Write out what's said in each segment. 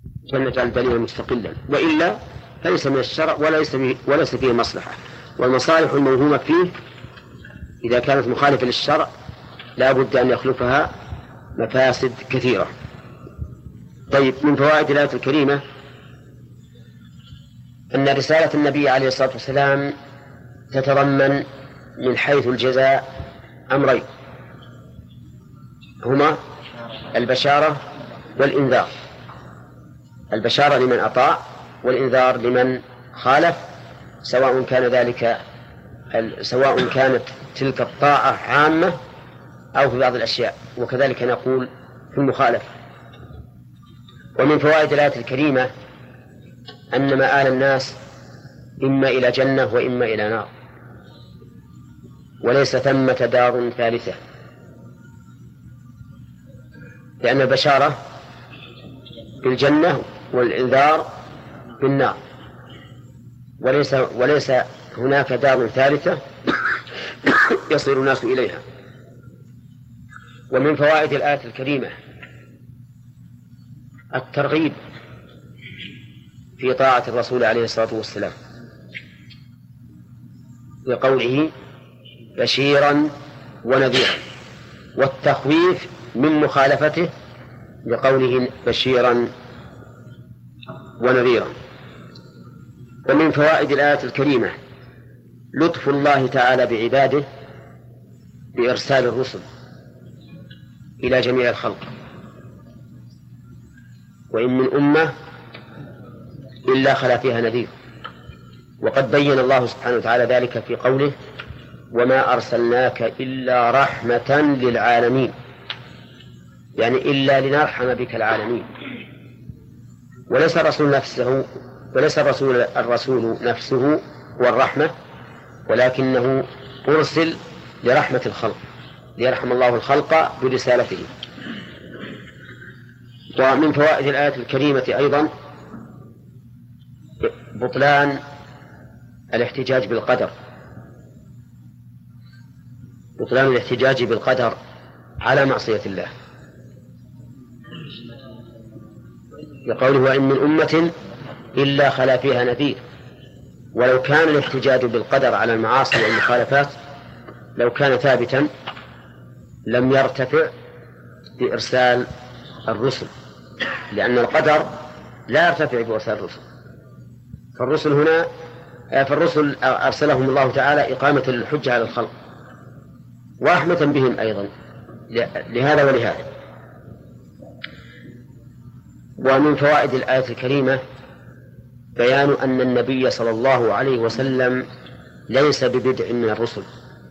فلنجعل دليلا مستقلا، وإلا فليس من الشرع وليس فيه مصلحة. والمصالح الموهومة فيه إذا كانت مخالفة للشرع لا بد أن يخلفها مفاسد كثيرة. طيب، من فوائد الآية الكريمة أن رسالة النبي عليه الصلاة والسلام تتضمن من حيث الجزاء أمرين، هما البشارة والإنذار. البشارة لمن أطاع، والإنذار لمن خالف، سواء كانت تلك الطاعة عامة أو في بعض الأشياء، وكذلك نقول في المخالفة. ومن فوائد الآية الكريمة أن مآل الناس إما إلى جنة وإما إلى نار، وليس ثمة دار ثالثة، لأن البشارة بالجنة والإنذار بالنار، وليس هناك دار ثالثة يصير الناس إليها. ومن فوائد الآية الكريمة الترغيب في طاعة الرسول عليه الصلاة والسلام بقوله بشيرا ونذيرا، والتخويف من مخالفته بقوله بشيرا ونذيرا. ومن فوائد الآية الكريمة لطف الله تعالى بعباده بإرسال الرسل إلى جميع الخلق، وإن من أمة إلا خلا فيها نذير. وقد بين الله سبحانه وتعالى ذلك في قوله وما أرسلناك إلا رحمة للعالمين، يعني إلا لنرحم بك العالمين. وليس الرسول نفسه هو الرحمة، ولكنه أرسل لرحمة الخلق، ليرحم الله الخلق برسالته. ومن فوائد الآية الكريمة أيضا بطلان الاحتجاج بالقدر، بطلان الاحتجاج بالقدر على معصية الله، لقوله وإن من أمة إلا خلا فيها نذير. ولو كان الاحتجاج بالقدر على المعاصي والمخالفات لو كان ثابتا لم يرتفع بإرسال الرسل، لأن القدر لا يرتفع بإرسال الرسل. فالرسل أرسلهم الله تعالى إقامة الحجة على الخلق ورحمة بهم أيضا لهذا ولهذا. ومن فوائد الآية الكريمة بيان أن النبي صلى الله عليه وسلم ليس ببدع من الرسل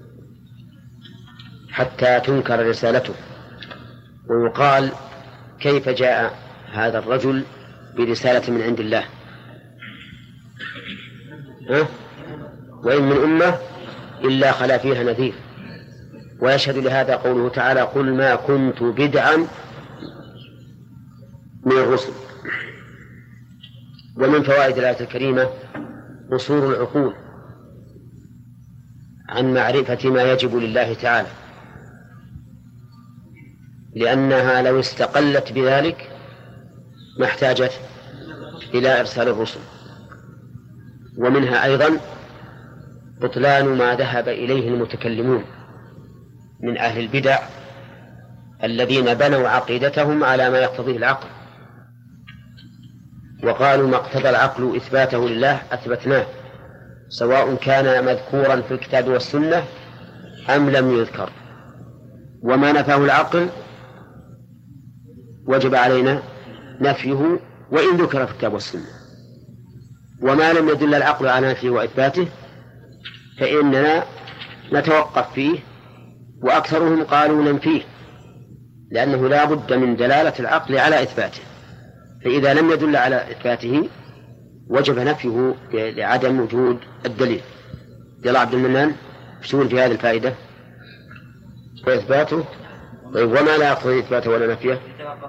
حتى تنكر رسالته، ويقال كيف جاء هذا الرجل برسالة من عند الله؟ وإن من أمة إلا خلا فيها نذير. ويشهد لهذا قوله تعالى قل ما كنت بدعا من الرسل. ومن فوائد الآية الكريمة قصور العقول عن معرفة ما يجب لله تعالى، لأنها لو استقلت بذلك ما احتاجت إلى إرسال الرسل. ومنها أيضا بطلان ما ذهب إليه المتكلمون من أهل البدع الذين بنوا عقيدتهم على ما يقتضيه العقل، وقالوا ما اقتضى العقل إثباته لله أثبتناه، سواء كان مذكورا في الكتاب والسنة أم لم يذكر، وما نفاه العقل وجب علينا نفيه وإن ذكر في الكتاب والسنة، وما لم يدل العقل على نفيه وإثباته فإننا نتوقف فيه، وأكثرهم قالوا ننفيه، لأنه لا بد من دلالة العقل على إثباته، فإذا لم يدل على إثباته وجب نفيه لعدم وجود الدليل. يلا عبد المنان شو في هذه الفائدة وإثباته؟ طيب وما لا يقتضي إثباته ولا نفيه؟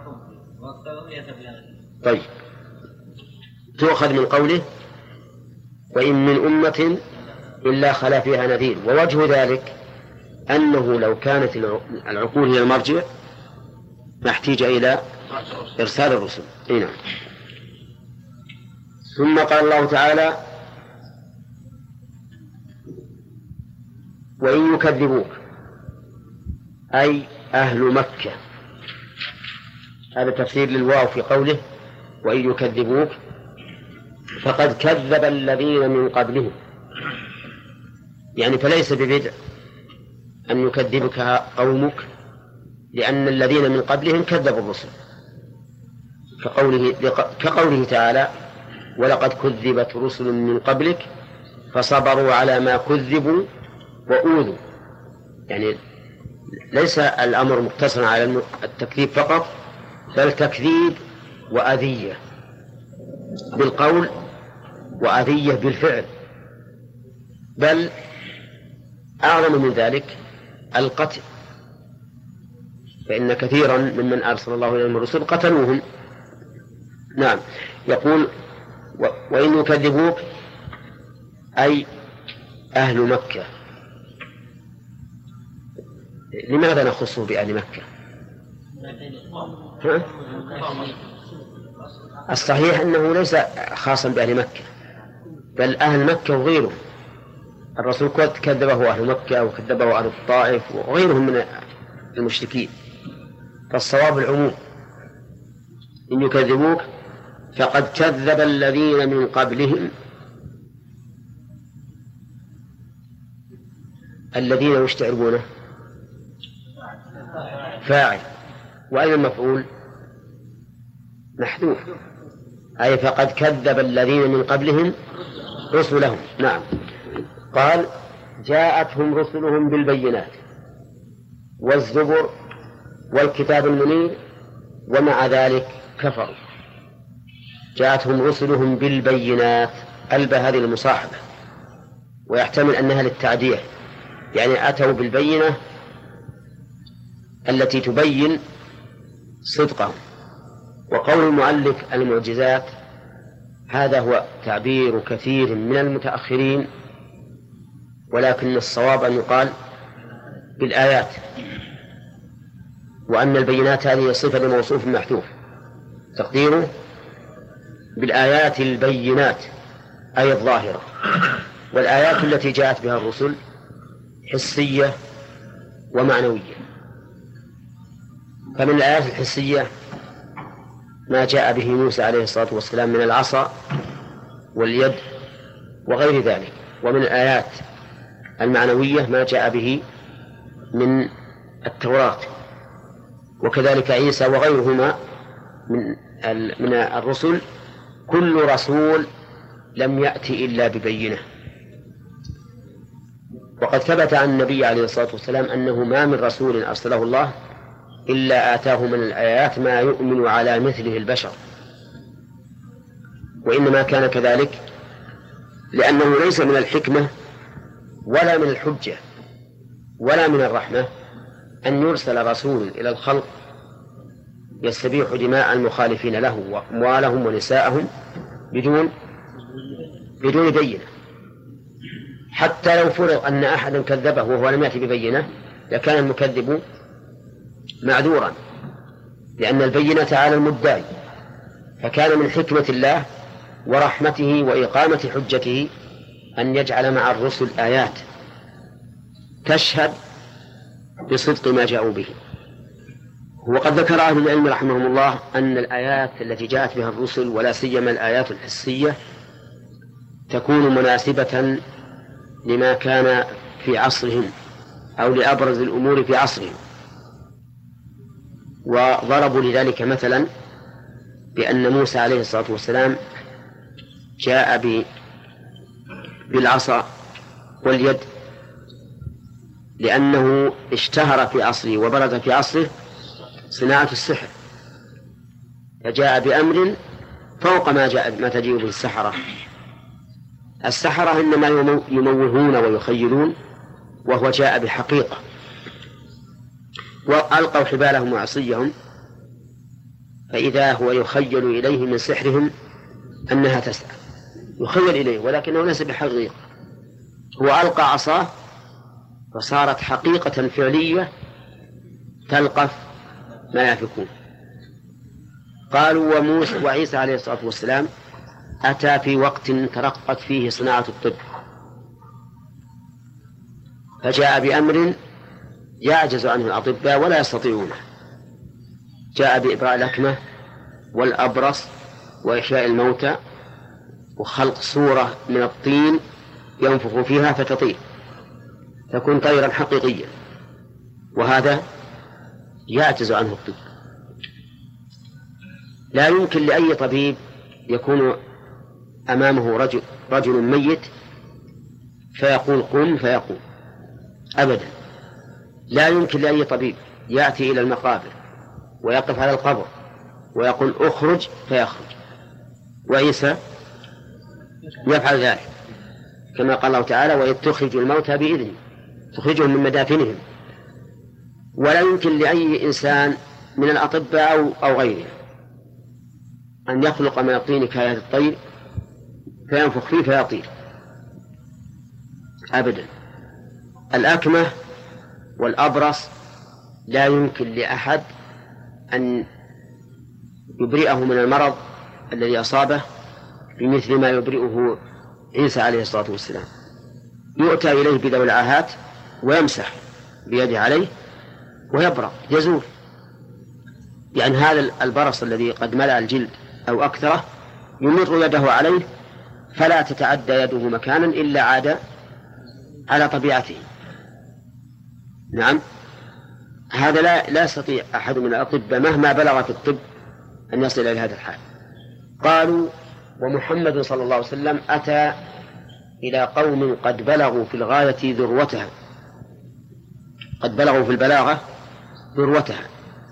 طيب تؤخذ من قوله وإن من أمة إلا خلا فيها نذير، ووجه ذلك أنه لو كانت العقول هي المرجع ما احتاج إلى إرسال الرسل. نعم. ثم قال الله تعالى: وإن يكذبوك أي أهل مكة. هذا تفسير للواو في قوله وإن يكذبوك، فقد كذب الذين من قبلهم، يعني فليس ببدع أن يكذبك قومك، لأن الذين من قبلهم كذبوا الرسل، كقوله تعالى: ولقد كذبت رسل من قبلك فصبروا على ما كذبوا وأوذوا. يعني ليس الأمر مقتصرا على التكذيب فقط، بل تكذيب وأذية بالقول وأذية بالفعل، بل أعظم من ذلك القتل، فإن كثيرا ممن أرسل الله إليهم الرسل قتلوهم. نعم. يقول: وإن يكذبوك أي أهل مكة. لماذا نخصه بأهل مكة؟ الصحيح أنه ليس خاصا بأهل مكة، بل أهل مكة وغيرهم. الرسول كذبه أهل مكة وكذبه أهل الطائف وغيرهم من المشركين، فالصواب العموم. إن يكذبوك فقد كذب الذين من قبلهم. الذين يشتعرونه فاعل، وأين المفعول؟ محذوف، أي فقد كذب الذين من قبلهم رسلهم. نعم. قال: جاءتهم رسلهم بالبينات والزبر والكتاب المنير ومع ذلك كفروا. جاءتهم رسلهم بالبينات، الباء هذه المصاحبة، ويحتمل أنها للتعدية، يعني أتوا بالبينة التي تبين صدقهم. وقول المؤلف المعجزات هذا هو تعبير كثير من المتأخرين، ولكن الصواب أن يقال بالآيات، وأن البينات هذه صفة لموصوف محذوف، تقديره بالآيات البينات أي الظاهرة. والآيات التي جاءت بها الرسل حسية ومعنوية. فمن الآيات الحسية ما جاء به موسى عليه الصلاة والسلام من العصا واليد وغير ذلك، ومن الآيات المعنوية ما جاء به من التوراة، وكذلك عيسى وغيرهما من الرسل. كل رسول لم يأتي إلا ببينة. وقد ثبت عن النبي عليه الصلاة والسلام أنه ما من رسول أرسله الله إلا آتاه من الآيات ما يؤمن على مثله البشر، وإنما كان كذلك لأنه ليس من الحكمة ولا من الحجة ولا من الرحمة أن يرسل رسول إلى الخلق يستبيح دماء المخالفين له وأموالهم ونساءهم بدون بينة. حتى لو فرض أن أحدا كذبه وهو لم يأتي ببينة لكان المكذب معذورا، لأن البينة على المدعي. فكان من حكمة الله ورحمته وإقامة حجته أن يجعل مع الرسل آيات تشهد بصدق ما جاءوا به. وقد ذكر أهل العلم رحمهم الله أن الآيات التي جاءت بها الرسل ولا سيما الآيات الحسية تكون مناسبة لما كان في عصرهم أو لأبرز الأمور في عصرهم. وضربوا لذلك مثلا بأن موسى عليه الصلاة والسلام جاء بالعصا واليد لأنه اشتهر في عصره وبرز في عصره صناعة السحر، فجاء بأمر فوق ما تجيء به السحرة. السحرة إنما يموهون ويخيلون، وهو جاء بحقيقة. وألقوا حبالهم وعصيهم فإذا هو يخيل إليه من سحرهم أنها تسعى، يخيل إليه ولكنه ليس بحقيقة. هو ألقى عصاه فصارت حقيقة فعلية تلقف ما يفكون. قالوا وموسى وعيسى عليه الصلاة والسلام أتى في وقت ترقت فيه صناعة الطب، فجاء بأمر يعجز عنه الأطباء ولا يستطيعونه. جاء بإبراء الأكمة والأبرص وإحياء الموتى وخلق صورة من الطين ينفخ فيها فتطير تكون طيرا حقيقيا، وهذا يعجز عنه الطب. لا يمكن لأي طبيب يكون أمامه رجل ميت فيقول قم فيقوم أبدا. لا يمكن لأي طبيب يأتي إلى المقابر ويقف على القبر ويقول اخرج فيخرج، وعيسى يفعل ذلك كما قال الله تعالى وإذ تخرج الموتى بإذنه تخرجهم من مدافنهم. ولا يمكن لأي إنسان من الأطباء أو غيره أن يخلق من الطين كآيات الطير فينفخ فيه فيطير أبدا. الأكمة والأبرص لا يمكن لأحد أن يبرئه من المرض الذي أصابه بمثل ما يبرئه عيسى عليه الصلاة والسلام. يؤتى إليه بذوي العاهات ويمسح بيده عليه ويبرأ يزول. يعني هذا البرص الذي قد ملأ الجلد أو أكثره يمر يده عليه فلا تتعدى يده مكانا إلا عاد على طبيعته. نعم، هذا لا يستطيع أحد من الأطباء مهما بلغ في الطب أن يصل إلى هذا الحال. قالوا ومحمد صلى الله عليه وسلم أتى إلى قوم قد بلغوا في الغاية ذروتها، قد بلغوا في البلاغة ذروتها،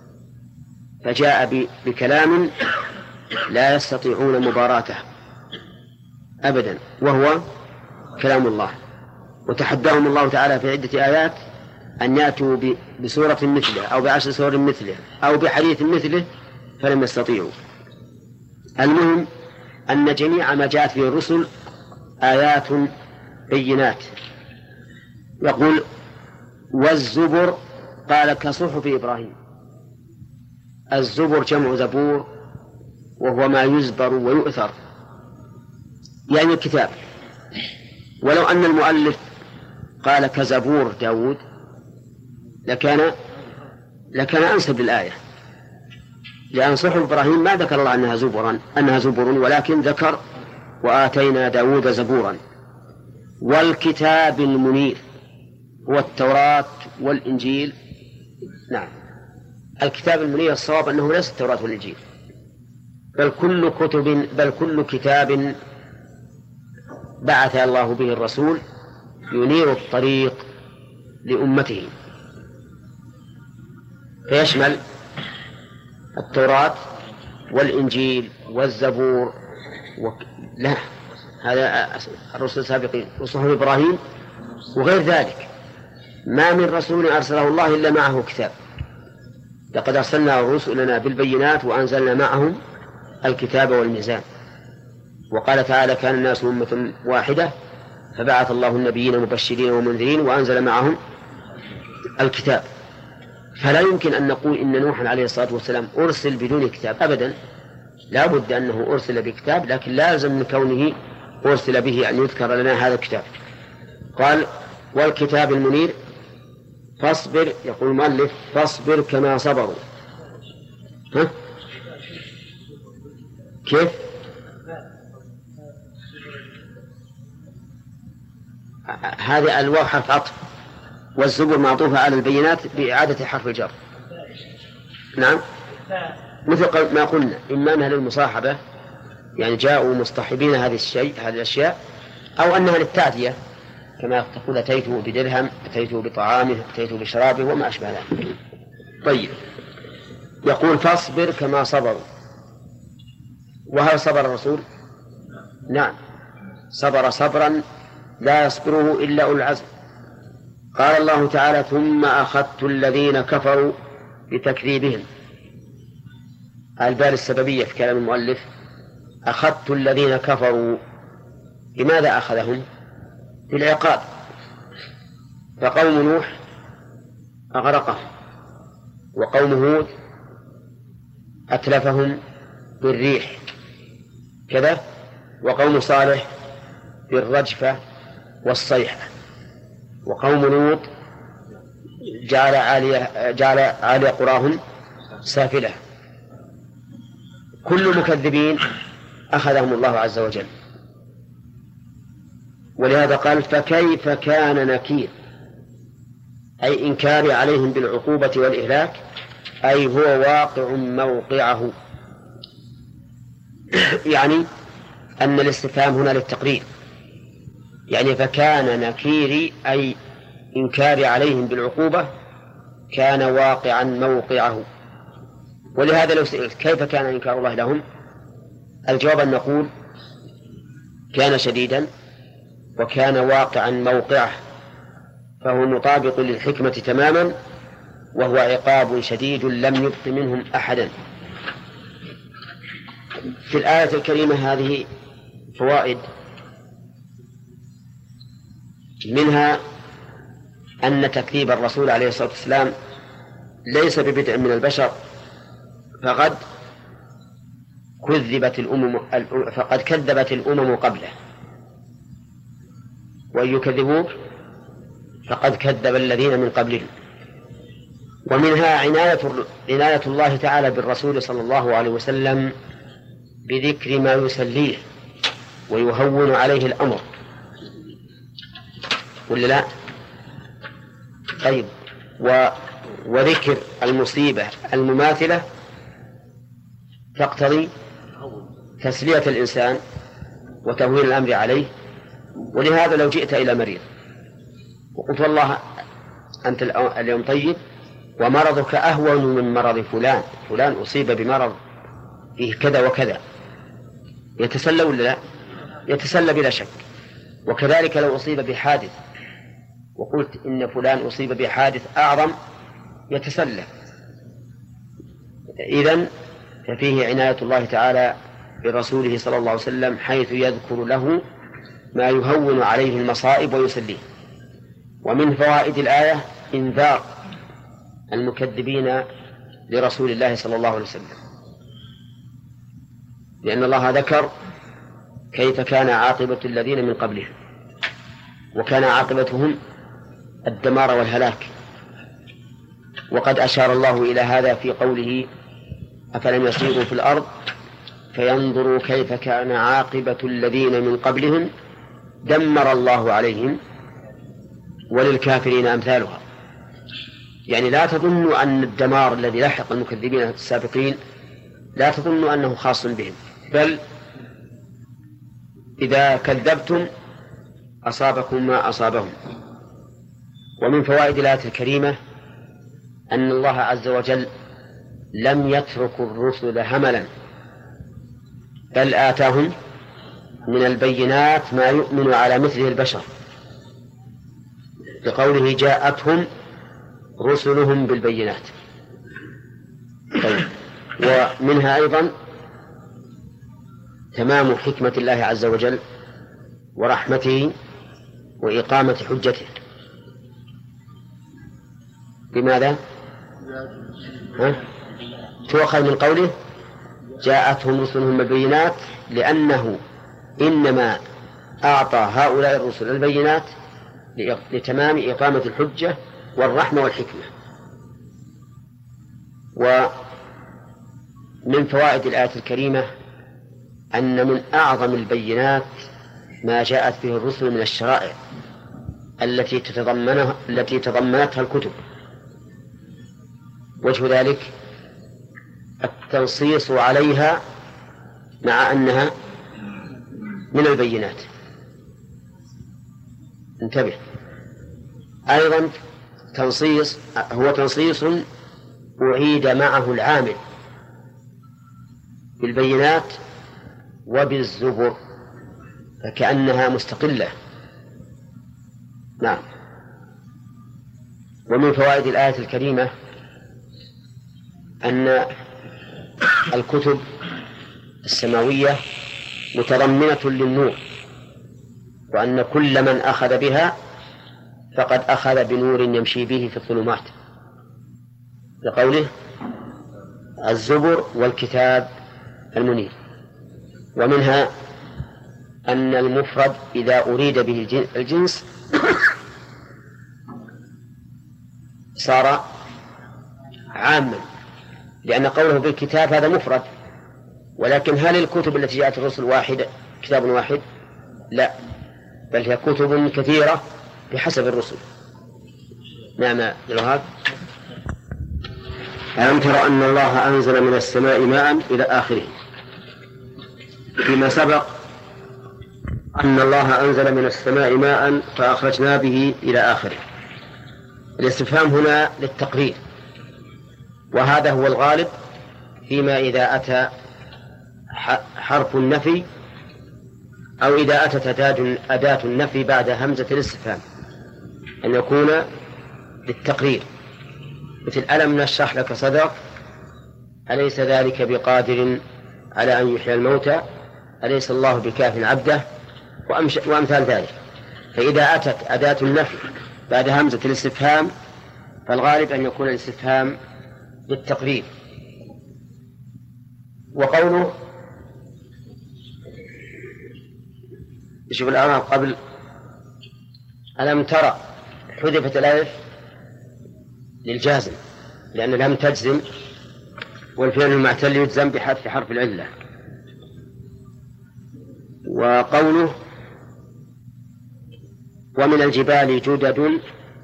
فجاء بكلام لا يستطيعون مباراته أبدا وهو كلام الله. وتحداهم الله تعالى في عدة آيات أن يأتوا بسورة مثله أو بعشر سور مثله أو بحديث مثله فلم يستطيعوا. المهم أن جميع ما جاءت فيه الرسل آيات بينات. يقول والزبر قال كصحف إبراهيم. الزبر جمع زبور وهو ما يزبر ويؤثر يعني الكتاب. ولو أن المؤلف قال كزبور داود لكان أنسب للآية، لأن صحف إبراهيم ما ذكر الله أنها زبر ولكن ذكر وآتينا داود زبورا. والكتاب المنير هو التوراة والإنجيل. نعم، الكتاب المنير الصواب أنه ليس التوراة والإنجيل بل كل كتاب بعث الله به الرسول ينير الطريق لأمته، فيشمل التوراة والإنجيل والزبور لا، هذا الرسل السابقين وصحف إبراهيم وغير ذلك. ما من رسول أرسله الله إلا معه كتاب. لقد أرسلنا رسلنا بالبينات وأنزلنا معهم الكتاب والميزان. وقال تعالى كان الناس أمة واحدة فبعث الله النبيين مبشرين ومنذرين وأنزل معهم الكتاب. فلا يمكن أن نقول إن نوحا عليه الصلاة والسلام أرسل بدون كتاب أبدا، لا بد أنه أرسل بكتاب، لكن لازم من كونه أرسل به أن يذكر لنا هذا الكتاب. قال والكتاب المنير فاصبر، يقول المؤلف فاصبر كما صبروا. كيف؟ هذا الواو حرف عطف والزبر معطوفة على البينات بإعادة حرف الجر. نعم، مثل ما قلنا إما أنها للمصاحبة يعني جاءوا مصطحبين هذه الأشياء، أو أنها للتعدية كما تقول أتيت بدرهم أتيت بطعامه أتيت بشرابه وما أشبه ذلك. طيب، يقول فاصبر كما صبروا. وهل صبر الرسول؟ نعم، صبر صبرا لا يصبره إلا أولو العزم. قال الله تعالى ثم أخذت الذين كفروا بتكذيبهم. البال السببية في كلام المؤلف أخذت الذين كفروا. لماذا أخذهم؟ بالعقاب. فقوم نوح أغرقهم وقوم هود أتلفهم بالريح كذا، وقوم صالح بالرجفة والصيحة، وقوم لوط جعل عالي قراهم سافلة. كل المكذبين أخذهم الله عز وجل، ولهذا قال فكيف كان نكير، أي إنكار عليهم بالعقوبة والإهلاك، أي هو واقع موقعه. يعني أن الاستفهام هنا للتقرير، يعني فكان نكيري أي إنكار عليهم بالعقوبة كان واقعا موقعه. ولهذا لو سئلت كيف كان إنكار الله لهم، الجواب أن نقول كان شديدا وكان واقعا موقعه، فهو مطابق للحكمة تماما، وهو عقاب شديد لم يبق منهم أحدا. في الآية الكريمة هذه فوائد، منها أن تكذيب الرسول عليه الصلاة والسلام ليس ببدع من البشر، فقد كذبت الأمم قبله، وإن يكذبوك فقد كذب الذين من قبلهم. ومنها عناية الله تعالى بالرسول صلى الله عليه وسلم بذكر ما يسليه ويهون عليه الأمر، ولا لا؟ طيب، وذكر المصيبة المماثلة تقتضي تسلية الإنسان وتهوين الأمر عليه. ولهذا لو جئت إلى مريض وقلت والله أنت اليوم طيب ومرضك أهون من مرض فلان أصيب بمرض فيه كذا وكذا، يتسلى ولا لا؟ يتسلى بلا شك. وكذلك لو أصيب بحادث وقلت إن فلان أصيب بحادث أعظم، يتسلى. إذن ففيه عناية الله تعالى برسوله صلى الله عليه وسلم، حيث يذكر له ما يهون عليه المصائب ويسليه. ومن فوائد الآية إنذار المكذبين لرسول الله صلى الله عليه وسلم، لأن الله ذكر كيف كان عاقبة الذين من قبلهم، وكان عاقبتهم الدمار والهلاك. وقد أشار الله إلى هذا في قوله أفلم يسيروا في الأرض فينظروا كيف كان عاقبة الذين من قبلهم دمر الله عليهم وللكافرين أمثالها. يعني لا تظنوا أن الدمار الذي لحق المكذبين السابقين لا تظنوا أنه خاص بهم، بل إذا كذبتم أصابكم ما أصابهم. ومن فوائد الآية الكريمة أن الله عز وجل لم يترك الرسل هملا، بل آتاهم من البينات ما يؤمن على مثله البشر، لقوله جاءتهم رسلهم بالبينات. طيب، ومنها أيضا تمام حكمة الله عز وجل ورحمته وإقامة حجته. بماذا؟ تؤخذ من قوله جاءتهم رسلهم بالبينات، لأنه إنما أعطى هؤلاء الرسل البينات لتمام إقامة الحجة والرحمة والحكمة. ومن فوائد الآية الكريمة أن من أعظم البينات ما جاءت به الرسل من الشرائع التي تضمنتها الكتب. وجه ذلك التنصيص عليها مع أنها من البينات. انتبه، أيضا هو تنصيص أعيد معه العامل بالبينات وبالزبر، فكأنها مستقلة. نعم. ومن فوائد الآية الكريمة أن الكتب السماوية متضمنة للنور، وأن كل من أخذ بها فقد أخذ بنور يمشي به في الظلمات، لقوله الزبر والكتاب المنير. ومنها أن المفرد إذا أريد به الجنس صار عاما، لأن قوله بالكتاب هذا مفرد، ولكن هل الكتب التي جاءت الرسل واحدة كتاب واحد؟ لا، بل هي كتب كثيرة بحسب الرسل. نعم الوهاب. ألم تر أن الله أنزل من السماء ماء إلى آخره. فيما سبق أن الله أنزل من السماء ماء فأخرجنا به إلى آخره. الاستفهام هنا للتقرير، وهذا هو الغالب فيما إذا أتى حرف النفي أو إذا أتت أداة النفي بعد همزة الاستفهام أن يكون للتقرير، مثل ألم نشرح لك صدرك، أليس ذلك بقادر على أن يحيي الموتى، أليس الله بكاف عبده، وأمثال ذلك. فإذا أتت أداة النفي بعد همزة الاستفهام فالغالب أن يكون الاستفهام للتقرير. وقوله شوف الأمام قبل ألم ترى حذفت الألف للجازم، لأن لم تجزم، والفعل المعتل يجزم بحذف حرف العلة. وقوله ومن الجبال جدد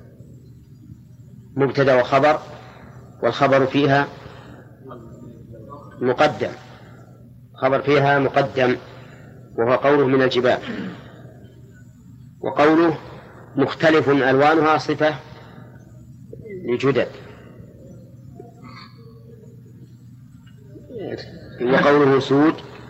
مبتدأ وخبر، والخبر فيها مقدم، خبر فيها مقدم وهو قوله من الجبال. وقوله مختلف ألوانها صفة لجدد. وقوله سود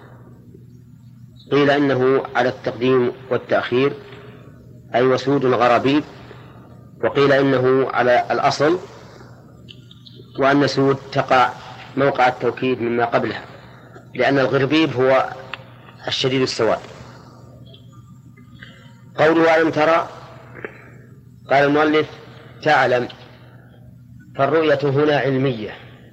قيل إنه على التقديم والتأخير أي وسود غرابيب، وقيل إنه على الأصل وأن سود تقع موقع التوكيد مما قبلها، لأن الغربيب هو الشديد السواد. قوله ألم ترى قال المؤلف تعلم، فالرؤية هنا علمية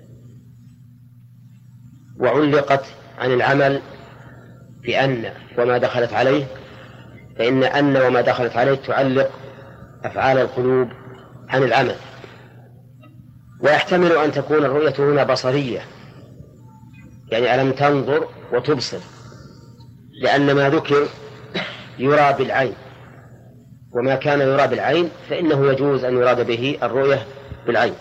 وعلقت عن العمل بأن وما دخلت عليه، فإن أن وما دخلت عليه تعلق أفعال القلوب عن العمل. ويحتمل أن تكون الرؤية هنا بصرية، يعني ألم تنظر وتبصر، لأن ما ذكر يرى بالعين، وما كان يرى بالعين فإنه يجوز أن يراد به الرؤية بالعين.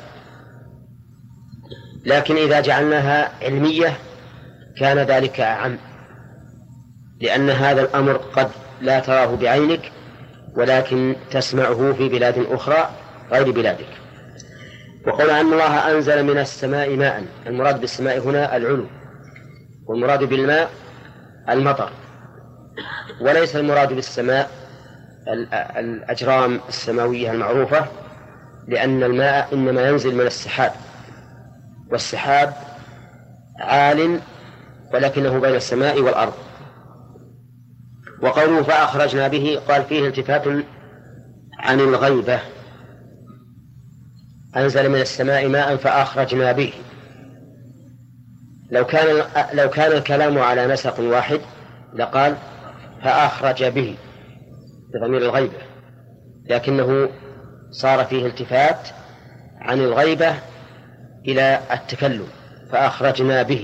لكن إذا جعلناها علمية كان ذلك أعم، لأن هذا الأمر قد لا تراه بعينك ولكن تسمعه في بلاد أخرى غير بلادك. وقال أن الله أنزل من السماء ماء، المراد بالسماء هنا العلو، والمراد بالماء المطر، وليس المراد بالسماء الأجرام السماوية المعروفة، لأن الماء إنما ينزل من السحاب، والسحاب عال ولكنه بين السماء والأرض. وقوله فأخرجنا به قال فيه التفات عن الغيبة، أنزل من السماء ماء فأخرجنا به. لو كان الكلام على نسق واحد لقال فأخرج به بضمير الغيبة، لكنه صار فيه التفات عن الغيبة إلى التكلم، فأخرجنا به.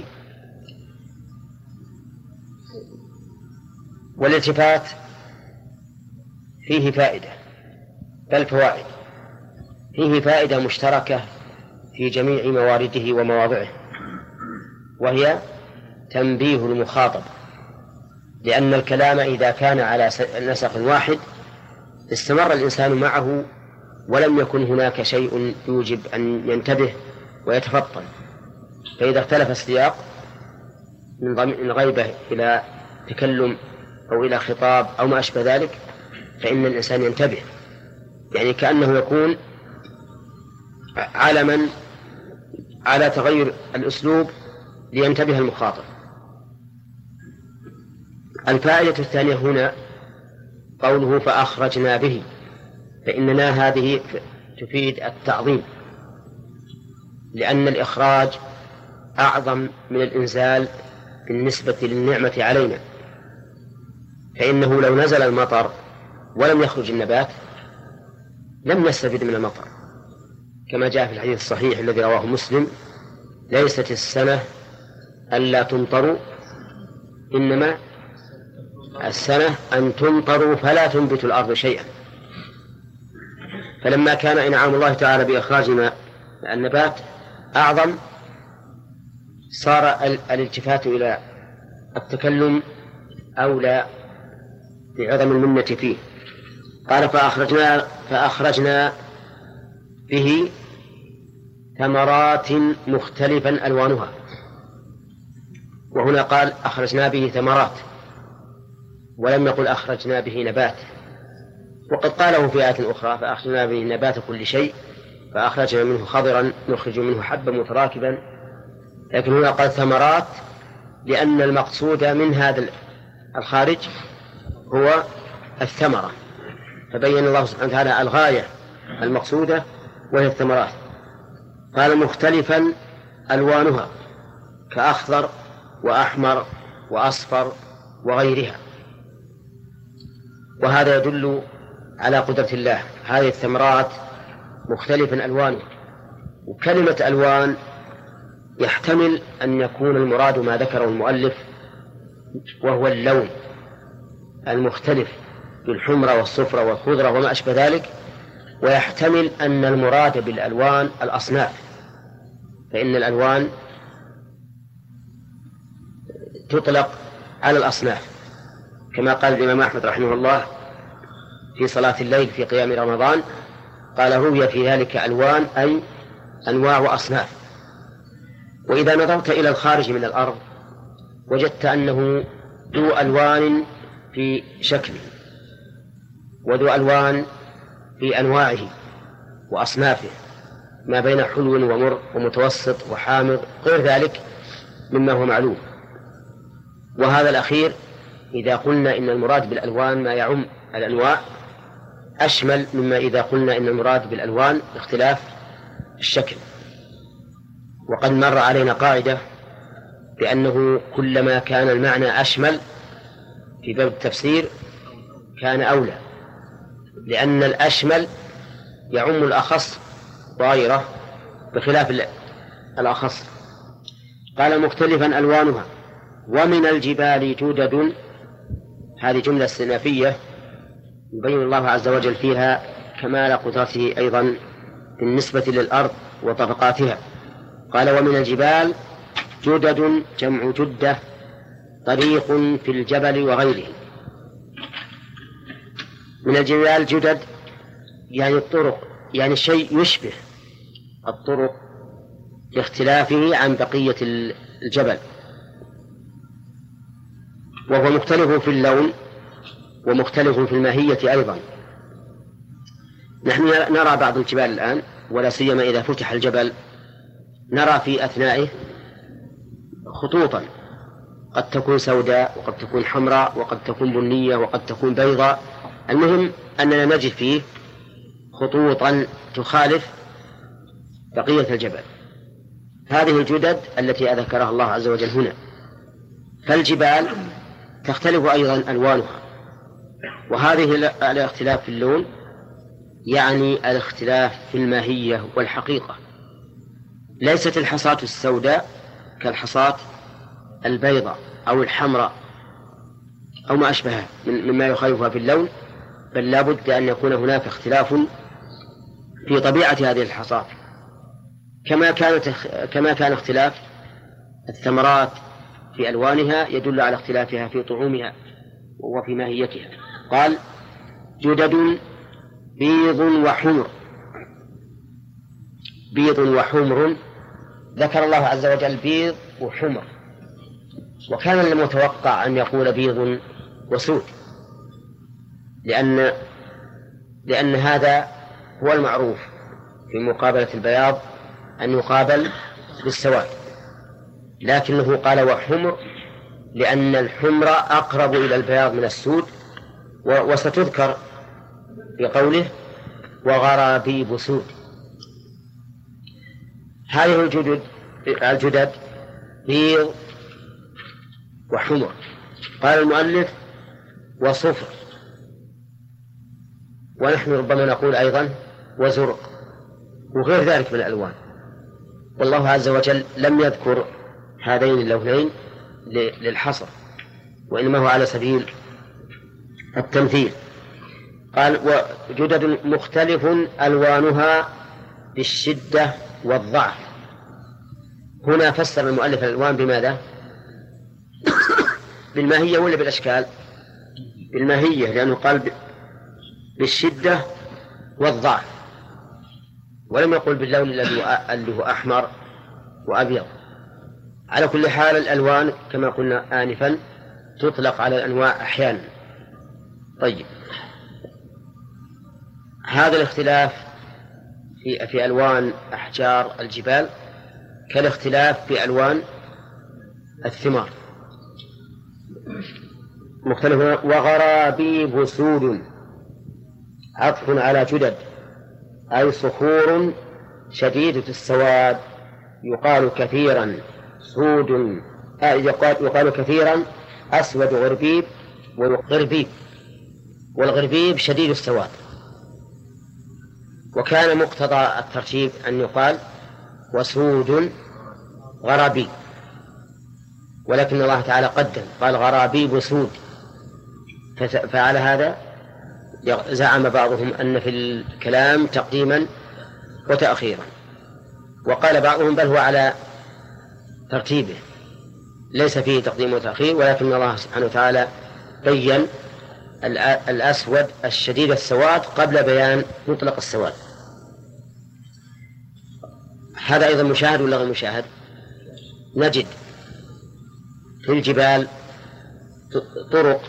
والالتفات فيه فائدة، بل فوائد، فيه فائدة مشتركة في جميع موارده ومواضعه، وهي تنبيه المخاطب، لأن الكلام إذا كان على نسق واحد استمر الإنسان معه ولم يكن هناك شيء يوجب أن ينتبه ويتفطن. فإذا اختلف السياق من غيبة إلى تكلم أو إلى خطاب أو ما أشبه ذلك فإن الإنسان ينتبه، يعني كأنه يكون علما على تغير الأسلوب لينتبه المخاطب. الفائدة الثانية هنا قوله فأخرجنا به، فإننا هذه تفيد التعظيم، لأن الإخراج أعظم من الإنزال بالنسبة للنعمة علينا، فإنه لو نزل المطر ولم يخرج النبات لم نستفد من المطر، كما جاء في الحديث الصحيح الذي رواه مسلم: ليست السنة ألا تمطروا، إنما السنة أن تمطروا فلا تنبت الأرض شيئا. فلما كان إنعام الله تعالى بإخراج النبات أعظم، صار الالتفات إلى التكلم أولى بعظم المنة فيه. قال: فأخرجنا به ثمرات مختلفا ألوانها. وهنا قال: أخرجنا به ثمرات، ولم يقل أخرجنا به نبات. وقد قاله في آية أخرى: فأخرجنا به نبات كل شيء فأخرجنا منه خضرا نخرج منه حبا متراكبا. لكن هنا قال ثمرات، لأن المقصود من هذا الخارج هو الثمرة، فبين الله سبحانه وتعالى الغاية المقصودة وهي الثمرات. قال: مختلفا ألوانها، كأخضر وأحمر وأصفر وغيرها. وهذا يدل على قدرة الله. هذه الثمرات مختلفا ألوانها، وكلمة ألوان يحتمل أن يكون المراد ما ذكره المؤلف، وهو اللون المختلف بالحمرة والصفرة والخضرة وما أشبه ذلك، ويحتمل أن المراد بالألوان الأصناف، فإن الألوان تطلق على الأصناف، كما قال الإمام أحمد رحمه الله في صلاة الليل في قيام رمضان، قال: روي في ذلك ألوان، أي أنواع وأصناف. وإذا نظرت إلى الخارج من الأرض وجدت أنه ذو ألوان في شكله، وذو ألوان في أنواعه وأصنافه، ما بين حلو ومر ومتوسط وحامض غير ذلك مما هو معلوم. وهذا الأخير إذا قلنا إن المراد بالألوان ما يعم الأنواع أشمل مما إذا قلنا إن المراد بالألوان اختلاف الشكل. وقد مر علينا قاعدة بأنه كلما كان المعنى أشمل في باب التفسير كان أولى، لأن الأشمل يعم الأخص وغيره بخلاف الأخص. قال: مختلفا ألوانها ومن الجبال جدد. هذه جملة استئنافية يبين الله عز وجل فيها كمال قدرته أيضا بالنسبة للأرض وطبقاتها. قال: ومن الجبال جدد، جمع جدة، طريق في الجبل وغيره. من الجبال جدد يعني الطرق، يعني شيء يشبه الطرق لاختلافه عن بقية الجبل، وهو مختلف في اللون ومختلف في الماهية أيضا. نحن نرى بعض الجبال الآن، ولا سيما إذا فتح الجبل، نرى في أثنائه خطوطا قد تكون سوداء وقد تكون حمراء وقد تكون بنية وقد تكون بيضاء. المهم أننا نجد فيه خطوطا تخالف بقية الجبل. هذه الجدد التي ذكرها الله عز وجل هنا. فالجبال تختلف أيضا ألوانها، وهذه الاختلاف في اللون يعني الاختلاف في الماهية والحقيقة. ليست الحصاة السوداء كالحصاة البيضاء أو الحمراء أو ما أشبهها مما يخالفها في اللون، بل لا بد أن يكون هناك اختلاف في طبيعة هذه الحصاة، كما كان اختلاف الثمرات في ألوانها يدل على اختلافها في طعومها وفي ماهيتها. قال: جدد بيض وحمر. بيض وحمر، ذكر الله عز وجل بيض وحمر، وكان المتوقع أن يقول بيض وسود، لأن هذا هو المعروف في مقابلة البياض أن يقابل بالسواد، لكنه قال وحمر لأن الحمر أقرب إلى البياض من السود، وستذكر بقوله وغرابيب سود. هذه الجدد بيض وحمر. قال المؤلف وصفر، ونحن ربما نقول أيضا وزرق وغير ذلك من الألوان. والله عز وجل لم يذكر هذين اللونين للحصر، وإنما هو على سبيل التمثيل. قال وجدد مختلف ألوانها بالشدة والضعف. هنا فسر المؤلف الألوان بماذا؟ بالماهية ولا بالأشكال؟ بالماهية، لأنه قال بالشدة والضعف، ولم يقل باللون الذي هو أحمر وأبيض. على كل حال الألوان كما قلنا آنفا تطلق على الأنواع أحيانا. طيب، هذا الاختلاف في ألوان أحجار الجبال كالاختلاف في ألوان الثمار. مختلف. وغرابيب سود عطف على جدد، أي صخور شديدة السواد، يقال كثيرا سود، يقال كثيرا أسود غربيب والغربيب، والغربيب شديد السواد. وكان مقتضى الترتيب أن يقال وسود غرابيب، ولكن الله تعالى قدم قال غرابيب سود، فعلى هذا زعم بعضهم أن في الكلام تقديما وتأخيرا، وقال بعضهم بل هو على ترتيبه ليس فيه تقديم وتأخير، ولكن الله سبحانه وتعالى بين الأسود الشديد السواد قبل بيان مطلق السواد. هذا أيضا مشاهد ولا غير مشاهد؟ نجد في الجبال طرق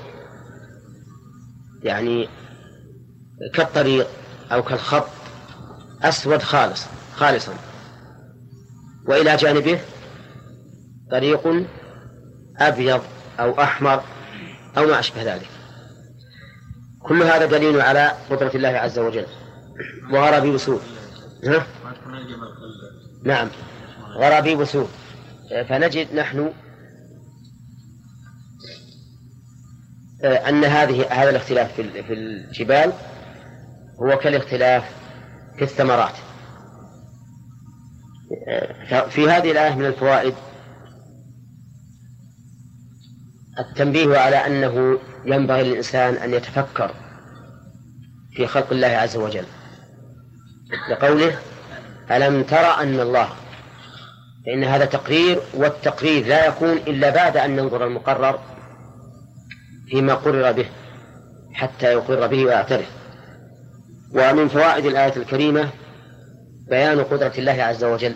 يعني كالطريق أو كالخط أسود خالصا، وإلى جانبه طريق أبيض أو أحمر أو ما أشبه ذلك. كل هذا دليل على قدرة الله عز وجل. وغرابيب سود، نعم غرابيب سود. فنجد نحن أن هذا الاختلاف في الجبال هو كالاختلاف في الثمرات. في هذه الآية من الفوائد التنبيه على أنه ينبغي للإنسان أن يتفكر في خلق الله عز وجل، لقوله ألم ترى أن الله، فإن هذا تقرير، والتقرير لا يكون إلا بعد أن ننظر المقرر فيما قرر به حتى يقر به ويعترف. ومن فوائد الآية الكريمة بيان قدرة الله عز وجل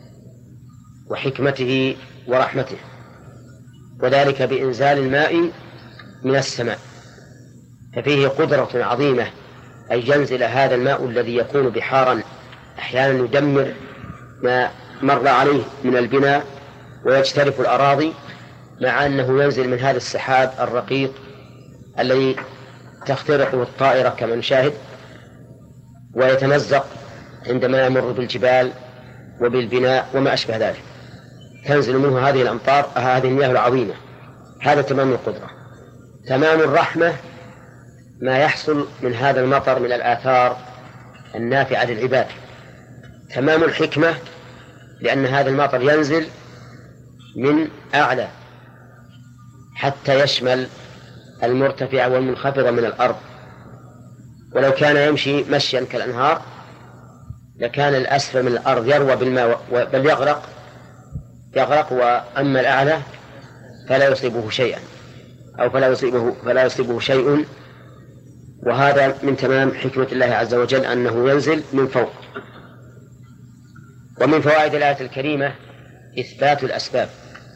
وحكمته ورحمته، وذلك بإنزال الماء من السماء، ففيه قدرة عظيمة أن ينزل هذا الماء الذي يكون بحارا أحيانا يدمر ما مر عليه من البناء ويجترف الأراضي، مع أنه ينزل من هذا السحاب الرقيق الذي تخترقه الطائرة كما نشاهد، ويتمزق عندما يمر بالجبال وبالبناء وما أشبه ذلك، تنزل منه هذه الأمطار، هذه المياه العظيمة. هذا تمام القدرة. تمام الرحمة ما يحصل من هذا المطر من الآثار النافعة للعباد. تمام الحكمة لأن هذا المطر ينزل من أعلى حتى يشمل المرتفع والمنخفض من الأرض، ولو كان يمشي مشيا كالأنهار لكان الأسفل من الأرض يروى بالماء بل يغرق، وأما الأعلى فلا يصيبه شيئا أو فلا يصيبه شيء. وهذا من تمام حكمة الله عز وجل أنه ينزل من فوق. ومن فوائد الآية الكريمة إثبات الأسباب،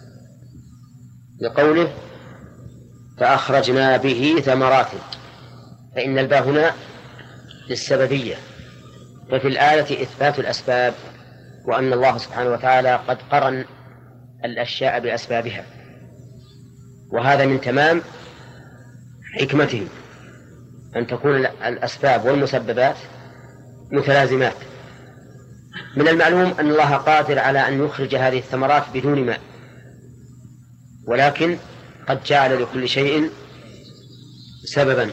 لقوله فأخرجنا به ثمرات، فإن الباء هنا للسببية، ففي الآية إثبات الأسباب، وأن الله سبحانه وتعالى قد قرن الأشياء بأسبابها، وهذا من تمام حكمته أن تكون الأسباب والمسببات متلازمات. من المعلوم أن الله قادر على أن يخرج هذه الثمرات بدون ماء، ولكن قد جعل لكل شيء سببا.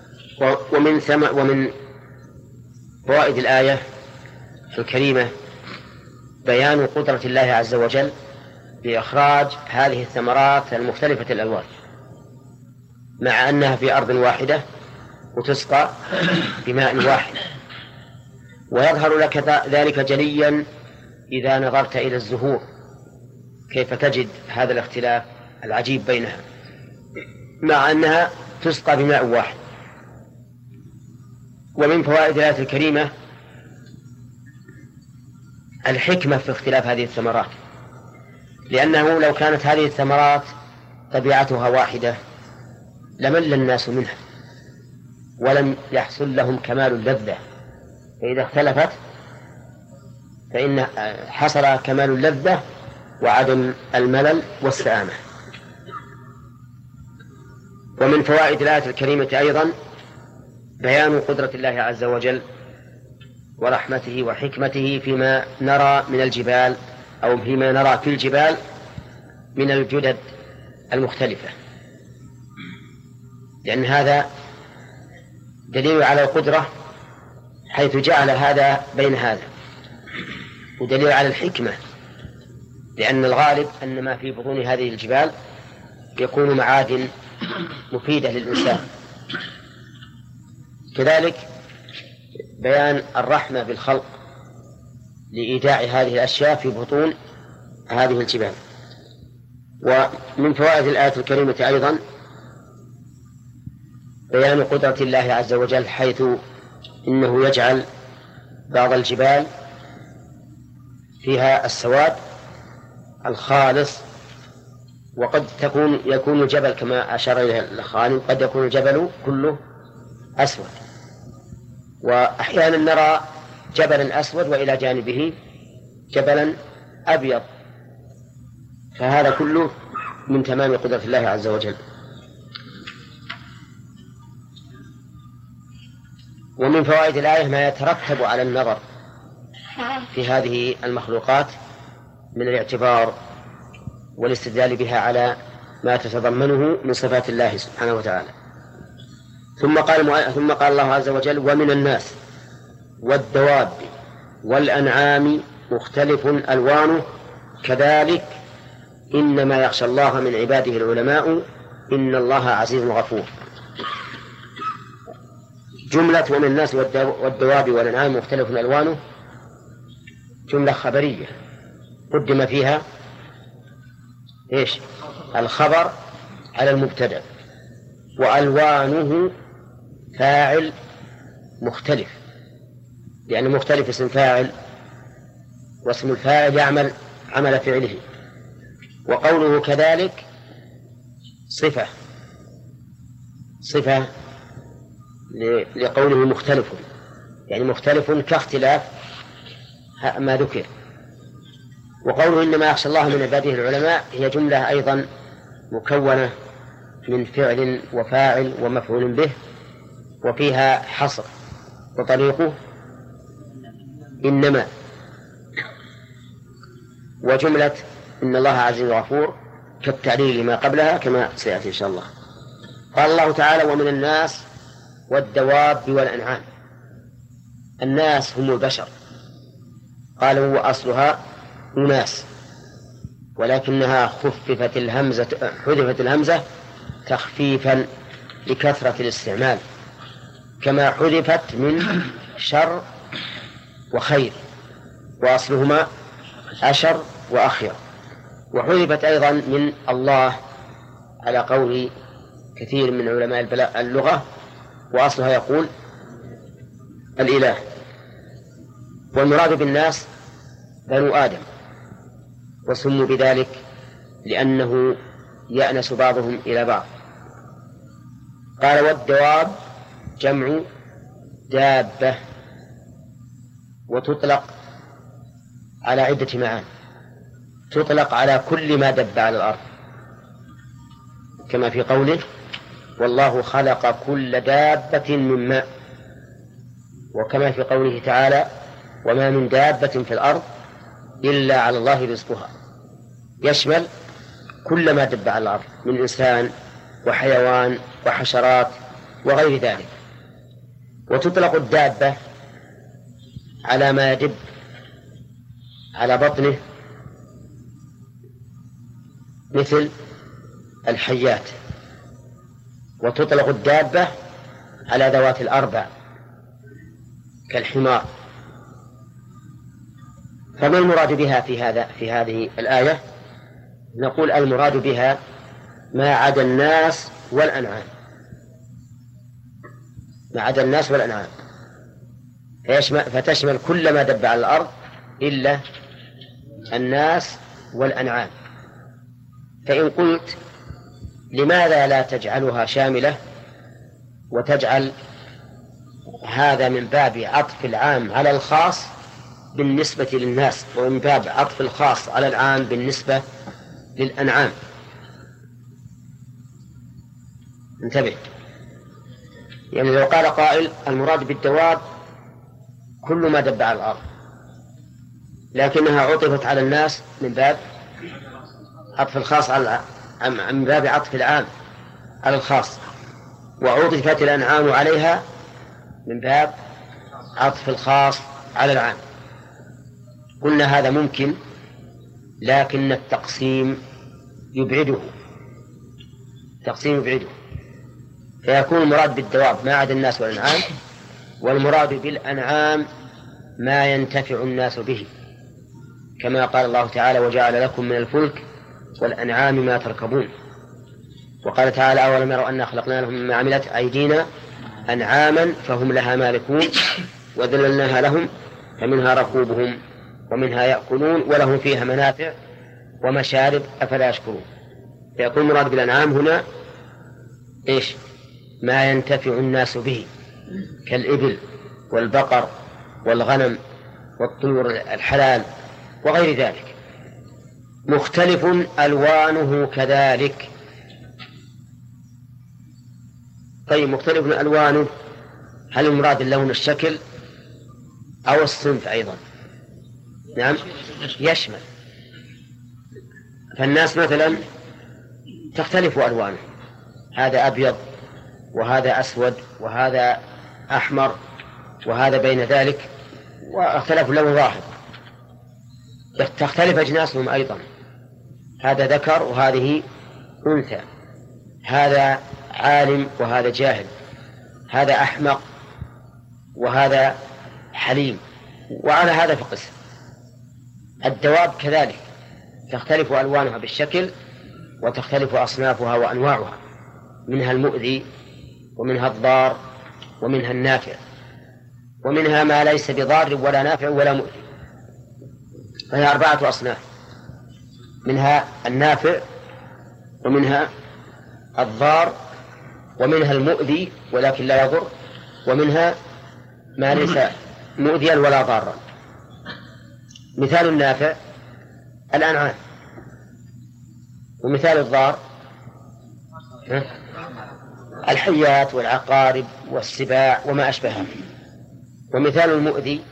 ومن فوائد الآية الكريمة بيان قدرة الله عز وجل بإخراج هذه الثمرات المختلفة الألوان مع أنها في أرض واحدة وتسقى بماء واحد. ويظهر لك ذلك جليا إذا نظرت إلى الزهور كيف تجد هذا الاختلاف العجيب بينها مع أنها تسقى بماء واحد. ومن فوائد الآية الكريمة الحكمة في اختلاف هذه الثمرات، لأنه لو كانت هذه الثمرات طبيعتها واحدة لمل الناس منها ولم يحصل لهم كمال اللذة، فإذا اختلفت فإن حصل كمال اللذة وعدم الملل والسآمة. ومن فوائد الآية الكريمة أيضا بيان قدرة الله عز وجل ورحمته وحكمته فيما نرى من الجبال أو فيما نرى في الجبال من الجدد المختلفة، لأن هذا دليل على القدرة حيث جعل هذا بين هذا، ودليل على الحكمة لأن الغالب أن ما في بطون هذه الجبال يكون معادن مفيدة للإنسان. كذلك بيان الرحمة بالخلق لإيداع هذه الأشياء في بطون هذه الجبال. ومن فوائد الآية الكريمة أيضا بيان قدرة الله عز وجل حيث إنه يجعل بعض الجبال فيها السواد الخالص، وقد يكون الجبل كما أشار إليه الخالد قد يكون الجبل كله أسود، وأحيانا نرى جبلا أسود وإلى جانبه جبلا أبيض، فهذا كله من تمام قدرة الله عز وجل. ومن فوائد الآية ما يترتب على النظر في هذه المخلوقات من الاعتبار والاستدلال بها على ما تتضمنه من صفات الله سبحانه وتعالى. ثم قال الله عز وجل ومن الناس والدواب والأنعام مختلف ألوانه كذلك إنما يخشى الله من عباده العلماء إن الله عزيز غفور. جملة ومن الناس والدواب والأنعام مختلف ألوانه جملة خبرية قدم فيها الخبر على المبتدأ، وألوانه فاعل مختلف، لأن مختلف اسم فاعل واسم الفاعل يعمل عمل فعله، وقوله كذلك صفة لقوله مختلف، يعني مختلف كاختلاف ما ذكر. وقوله إنما يخشى الله من عباده العلماء هي جملة أيضا مكونة من فعل وفاعل ومفعول به، وفيها حصر، وطريقه إنما. وجملة إن الله عزيز غفور كالتعليل ما قبلها كما سيأتي إن شاء الله. قال الله تعالى ومن الناس والدواب والأنعام. الناس هم البشر، قالوا وأصلها أناس، ولكنها حذفت الهمزة تخفيفا لكثرة الاستعمال، كما حذفت من شر وخير وأصلهما أشر وأخير، وحذفت أيضا من الله على قول كثير من علماء اللغة وأصلها يقول الإله. والمراد بالناس بنو آدم، وسموا بذلك لأنه يأنس بعضهم إلى بعض. قال والدواب جمع دابة، وتطلق على عدة معاني، تطلق على كل ما دب على الأرض كما في قوله والله خلق كل دابة من ماء، وكما في قوله تعالى وما من دابة في الأرض إلا على الله رزقها، يشمل كل ما دب على الأرض من إنسان وحيوان وحشرات وغير ذلك. وتطلق الدابة على ما يدب على بطنه مثل الحيات، وتطلق الدابة على ذوات الأربع كالحمار. فما المراد بها في هذه الآية؟ نقول المراد بها ما عدا الناس والأنعام، ما عدا الناس والأنعام، فتشمل كل ما دب على الأرض إلا الناس والأنعام. فإن قلت لماذا لا تجعلها شاملة وتجعل هذا من باب عطف العام على الخاص بالنسبة للناس، ومن باب عطف الخاص على العام بالنسبة للأنعام؟ انتبه، يعني لو قال قائل المراد بالدواب كل ما دب على الأرض، لكنها عطفت على الناس من باب عطف الخاص من باب عطف العام على الخاص، وعطفت الأنعام عليها من باب عطف الخاص على العام. قلنا هذا ممكن، لكن التقسيم يبعده، فيكون المراد بالدواب ما عدا الناس والأنعام، والمراد بالأنعام ما ينتفع الناس به، كما قال الله تعالى وجعل لكم من الفلك والأنعام ما تركبون. وقال تعالى أولم يروا أنا خلقنا لهم مما عملت أيدينا أنعاما فهم لها مالكون وذللناها لهم فمنها ركوبهم ومنها يأكلون ولهم فيها منافع ومشارب أفلا يشكرون. فيكون المراد بالأنعام هنا إيش؟ ما ينتفع الناس به كالإبل والبقر والغنم والطيور الحلال وغير ذلك. مختلف ألوانه كذلك. طيب، مختلف ألوانه، هل المراد اللون الشكل أو الصنف أيضا؟ نعم، يشمل. فالناس مثلا تختلف ألوانه، هذا أبيض وهذا أسود وهذا أحمر وهذا بين ذلك، واختلف اللون ظاهر. تختلف أجناسهم أيضا، هذا ذكر وهذه أنثى، هذا عالم وهذا جاهل، هذا أحمق وهذا حليم، وعلى هذا فقس. الدواب كذلك تختلف ألوانها بالشكل وتختلف أصنافها وأنواعها، منها المؤذي ومنها الضار ومنها النافع ومنها ما ليس بضار ولا نافع ولا مؤذي، فهي 4 أصناف، منها النافع ومنها الضار ومنها المؤذي ولكن لا يضر، ومنها ما ليس مؤذيا ولا ضارا. مثال النافع الأنعام، ومثال الضار الحيات والعقارب والسباع وما أشبهها، ومثال المؤذي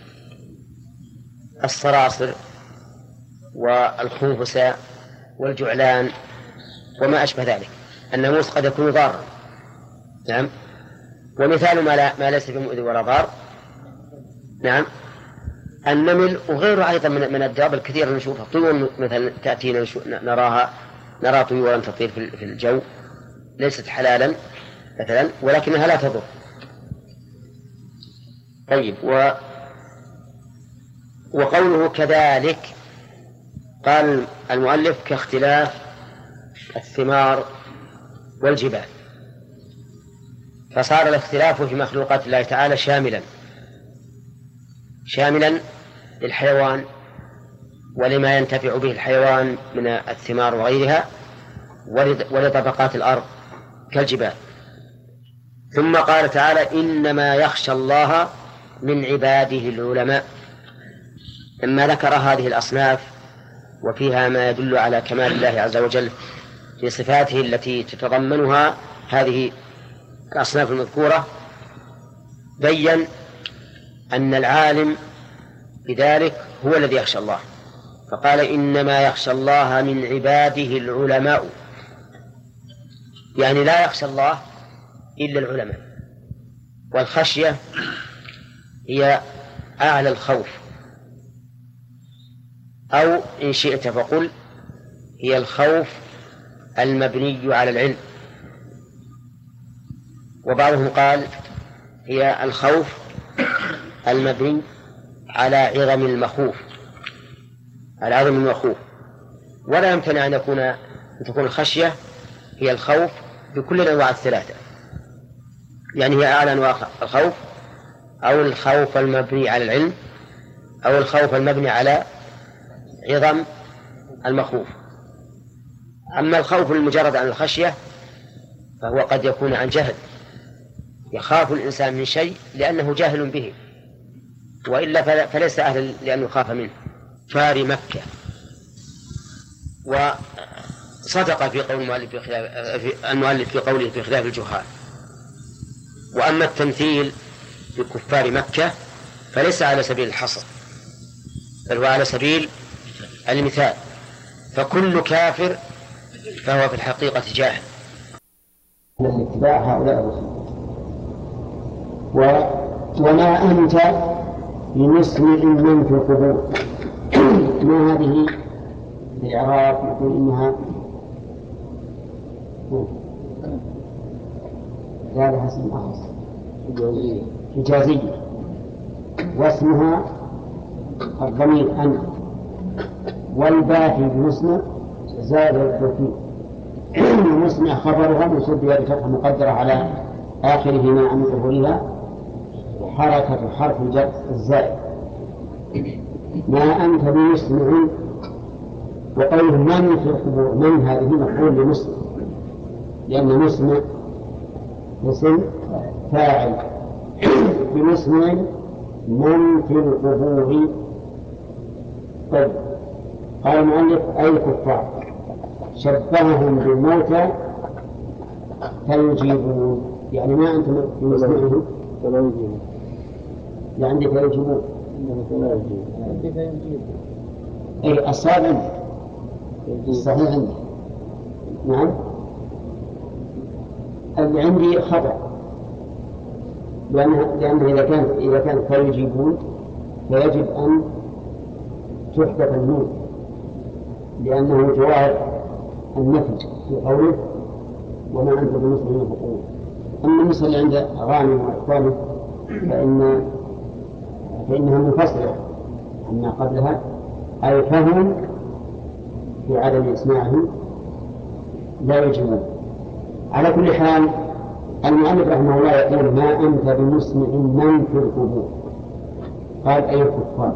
الصراصر والخنفساء والجعلان وما أشبه ذلك. الناموس قد يكون ضارا، نعم. ومثال ما ليس بمؤذي ولا ضار، نعم، النمل وغيره أيضا من الدواب الكثيرة نشوفها. طيور مثلا تأتينا نرى طيورا تطير في الجو ليست حلالا مثلا ولكنها لا تضر. طيب، وقوله كذلك قال المؤلف كاختلاف الثمار والجبال، فصار الاختلاف في مخلوقات الله تعالى شاملا للحيوان ولما ينتفع به الحيوان من الثمار وغيرها، ولطبقات الأرض كالجبال. ثم قال تعالى إنما يخشى الله من عباده العلماء، لما ذكر هذه الأصناف وفيها ما يدل على كمال الله عز وجل في صفاته التي تتضمنها هذه الأصناف المذكورة، بيّن أن العالم بذلك هو الذي يخشى الله، فقال إنما يخشى الله من عباده العلماء، يعني لا يخشى الله إلا العلماء. والخشية هي أعلى الخوف، أو إن شئت فقل هي الخوف المبني على العلم. وبعضهم قال هي الخوف المبني على عظم المخوف، على عظم المخوف. ولا يمكن أن تكون الخشية هي الخوف بكل الأنواع الثلاثة، يعني هي أعلى أنواع الخوف، أو الخوف المبني على العلم، أو الخوف المبني على عظم المخوف. أما الخوف المجرد عن الخشية فهو قد يكون عن جهل، يخاف الإنسان من شيء لأنه جاهل به، وإلا فليس أهلا لأنه خاف منه. فار مكة. وصدق في قول المؤلف في قوله في خلاف الجهال. وأما التمثيل بكفار مكة فليس على سبيل الحصر، بل هو على سبيل المثال، فكل كافر فهو في الحقيقة جاهل. من اتباع هؤلاء الرسل. وما أنت بمسمع من في القبور. ما هذه الإعراب يقول إنها زاد حسن أخص حجازية، واسمها الضمير أنت، والباقي بمسمع زاد التوكيد. المسمع خبرها منصوب بفتحة مقدرة على آخره ما عن ظهورها حركة حرف الجر الزائد. ما أنت بمسمع. وقوله من في القبور، من هذه مفعول لمسمع، لأن مسمع اسم فاعل. بمسمع من في القبور. طيب، قال المؤلف أي كفار شبههم بالموتى فيجيبون، يعني ما أنتم بمسمعهم يعني فيجيبون. أي الصواب الصحيح عندي. نعم، اللي عندي خطأ، لأنه إذا كان فيجيبون فيجب أن تحدث النون، لأنه جواب النفي في قوله وما أنت بمسلم الحقوق. أما النسخة اللي عند غانم وإخوانه فإنها منفصلة عما قبلها، أي فهم في عدم إسماعهم لا يجبون. على كل حال المؤلف رحمه الله يقول ما أنت بمسمع من في القبور، قال أي الكفار.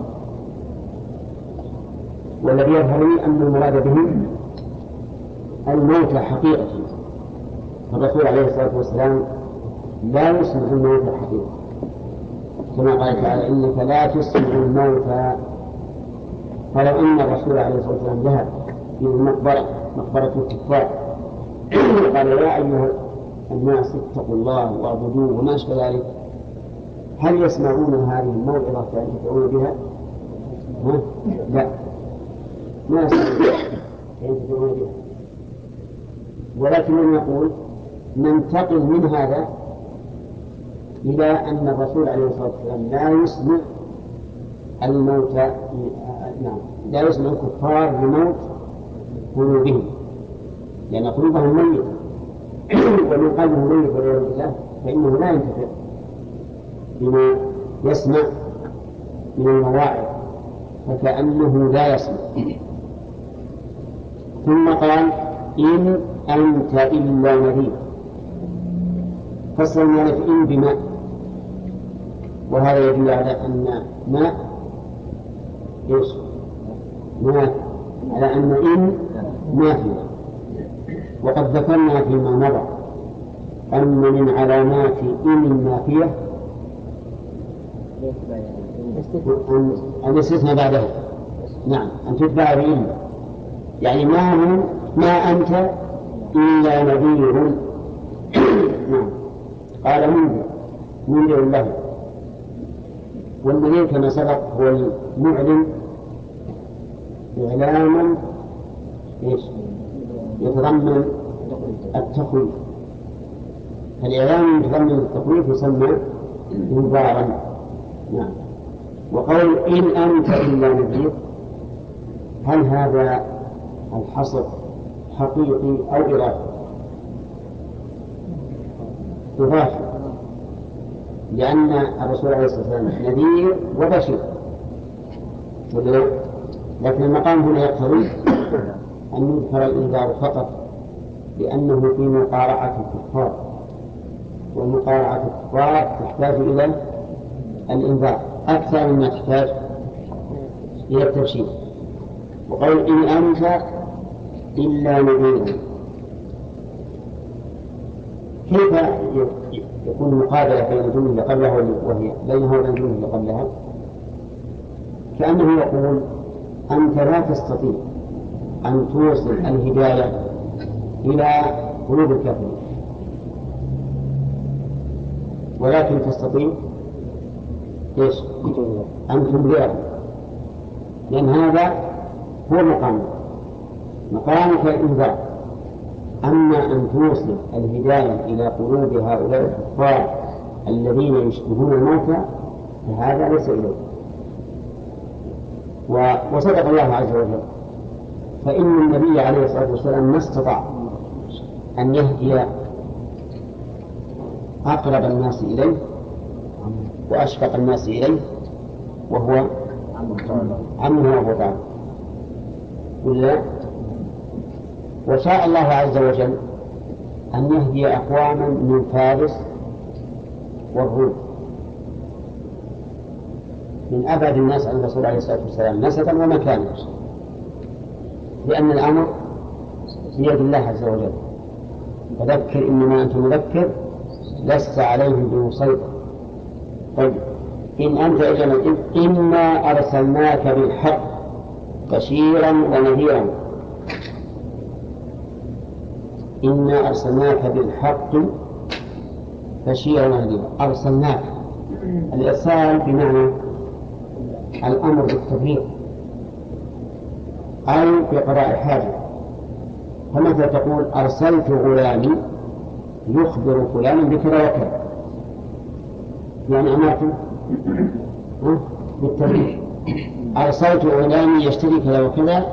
والذي يظهر لي أن المراد بهم الموتى حقيقة. الرسول عليه الصلاة والسلام لا يسمع الموتى حقيقة، كما قال تعالى إنك لا تسمع الموتى. فلو أن الرسول عليه الصلاة والسلام ذهب إلى مقبرة الكفار قال يا أيها الناس اتقوا الله واعبدوه وما أشبه ذلك، هل يسمعون هذه الموعظة فينتفعون بها؟ لا، ما يسمعون فينتفعون بها. ولكن يقول ننتقل من هذا إلى أن الرسول عليه الصلاة والسلام لا يسمع الموتى، لا يسمع الكفار بموت قلوبهم، لأن قلوبهم ميتة، ومن قلبه ميت والعياذ بالله فإنه لا ينتفع بما يسمع من المواعظ، فكأنه لا يسمع. ثم قال إن أنت إلا نذير. فصل المؤلف إن بماء، وهذا يدل على أن ماء على أن إن نافية. وقد ذكرنا فيما مضى أن من علامات إن النافية الاستثناء بعدها، نعم، أن تتبع بإن، يعني ما أنت إلا نذير. نعم، قال منذر له. والنذير كما سبق هو المعلن إعلاما يتضمن التخويف. الإعلام يتضمن التخويف يسمى إنذارا. نعم. وقول إن أنت إلا نذير، هل هذا الحصر حقيقي أو إضافي؟ إضافي، لأن الرسول عليه الصلاة والسلام نذير وبشير، لكن المقام هنا يقتضي أن يذكر الإنذار فقط، لأنه في مقارعة الكفار، ومقارعة الكفار تحتاج إلى الإنذار أكثر مما تحتاج إلى التبشير. وقول إن أنت إلا نذير، كيف يكون مقابلة بين الجملة اللي قبلها وهي بينها وبين الجملة اللي قبلها؟ كأنه يقول أنت لا تستطيع أن توصل الهداية إلى قلوب الكافرين، ولكن تستطيع إيش؟ أن تبلغهم، لأن هذا هو مقامك الإنذار. أما أن توصل الهداية إلى قلوب هؤلاء الكفار الذين يشبهون الموتى فهذا ليس إليه. وصدق الله عز وجل، فإن النبي عليه الصلاة والسلام ما استطاع أن يهدي أقرب الناس إليه وأشفق الناس إليه وهو عمه أبو طالب، ولا؟ وشاء الله عز وجل أن يهدي أقواما من فارس والروم، من أبعد الناس عن الرسول عليه الصلاة والسلام نسبا ومكانا، لأن الأمر بيد الله عز وجل. فذكر إنما أنت مذكر لست عليهم بمسيطر. طيب، إن أنت إلا إنا أرسلناك بالحق بشيرا ونذيرا. إنا أرسلناك بالحق بشيرا ونذيرا. أرسلناك، الإرسال بمعنى الأمر بالتبليغ أو بقضاء حاجة. فمثلا تقول أرسلت غلامي يخبر فلانا بكذا وكذا، يعني أمرته بالتبليغ. أرسلت غلامي يشتري كذا وكذا،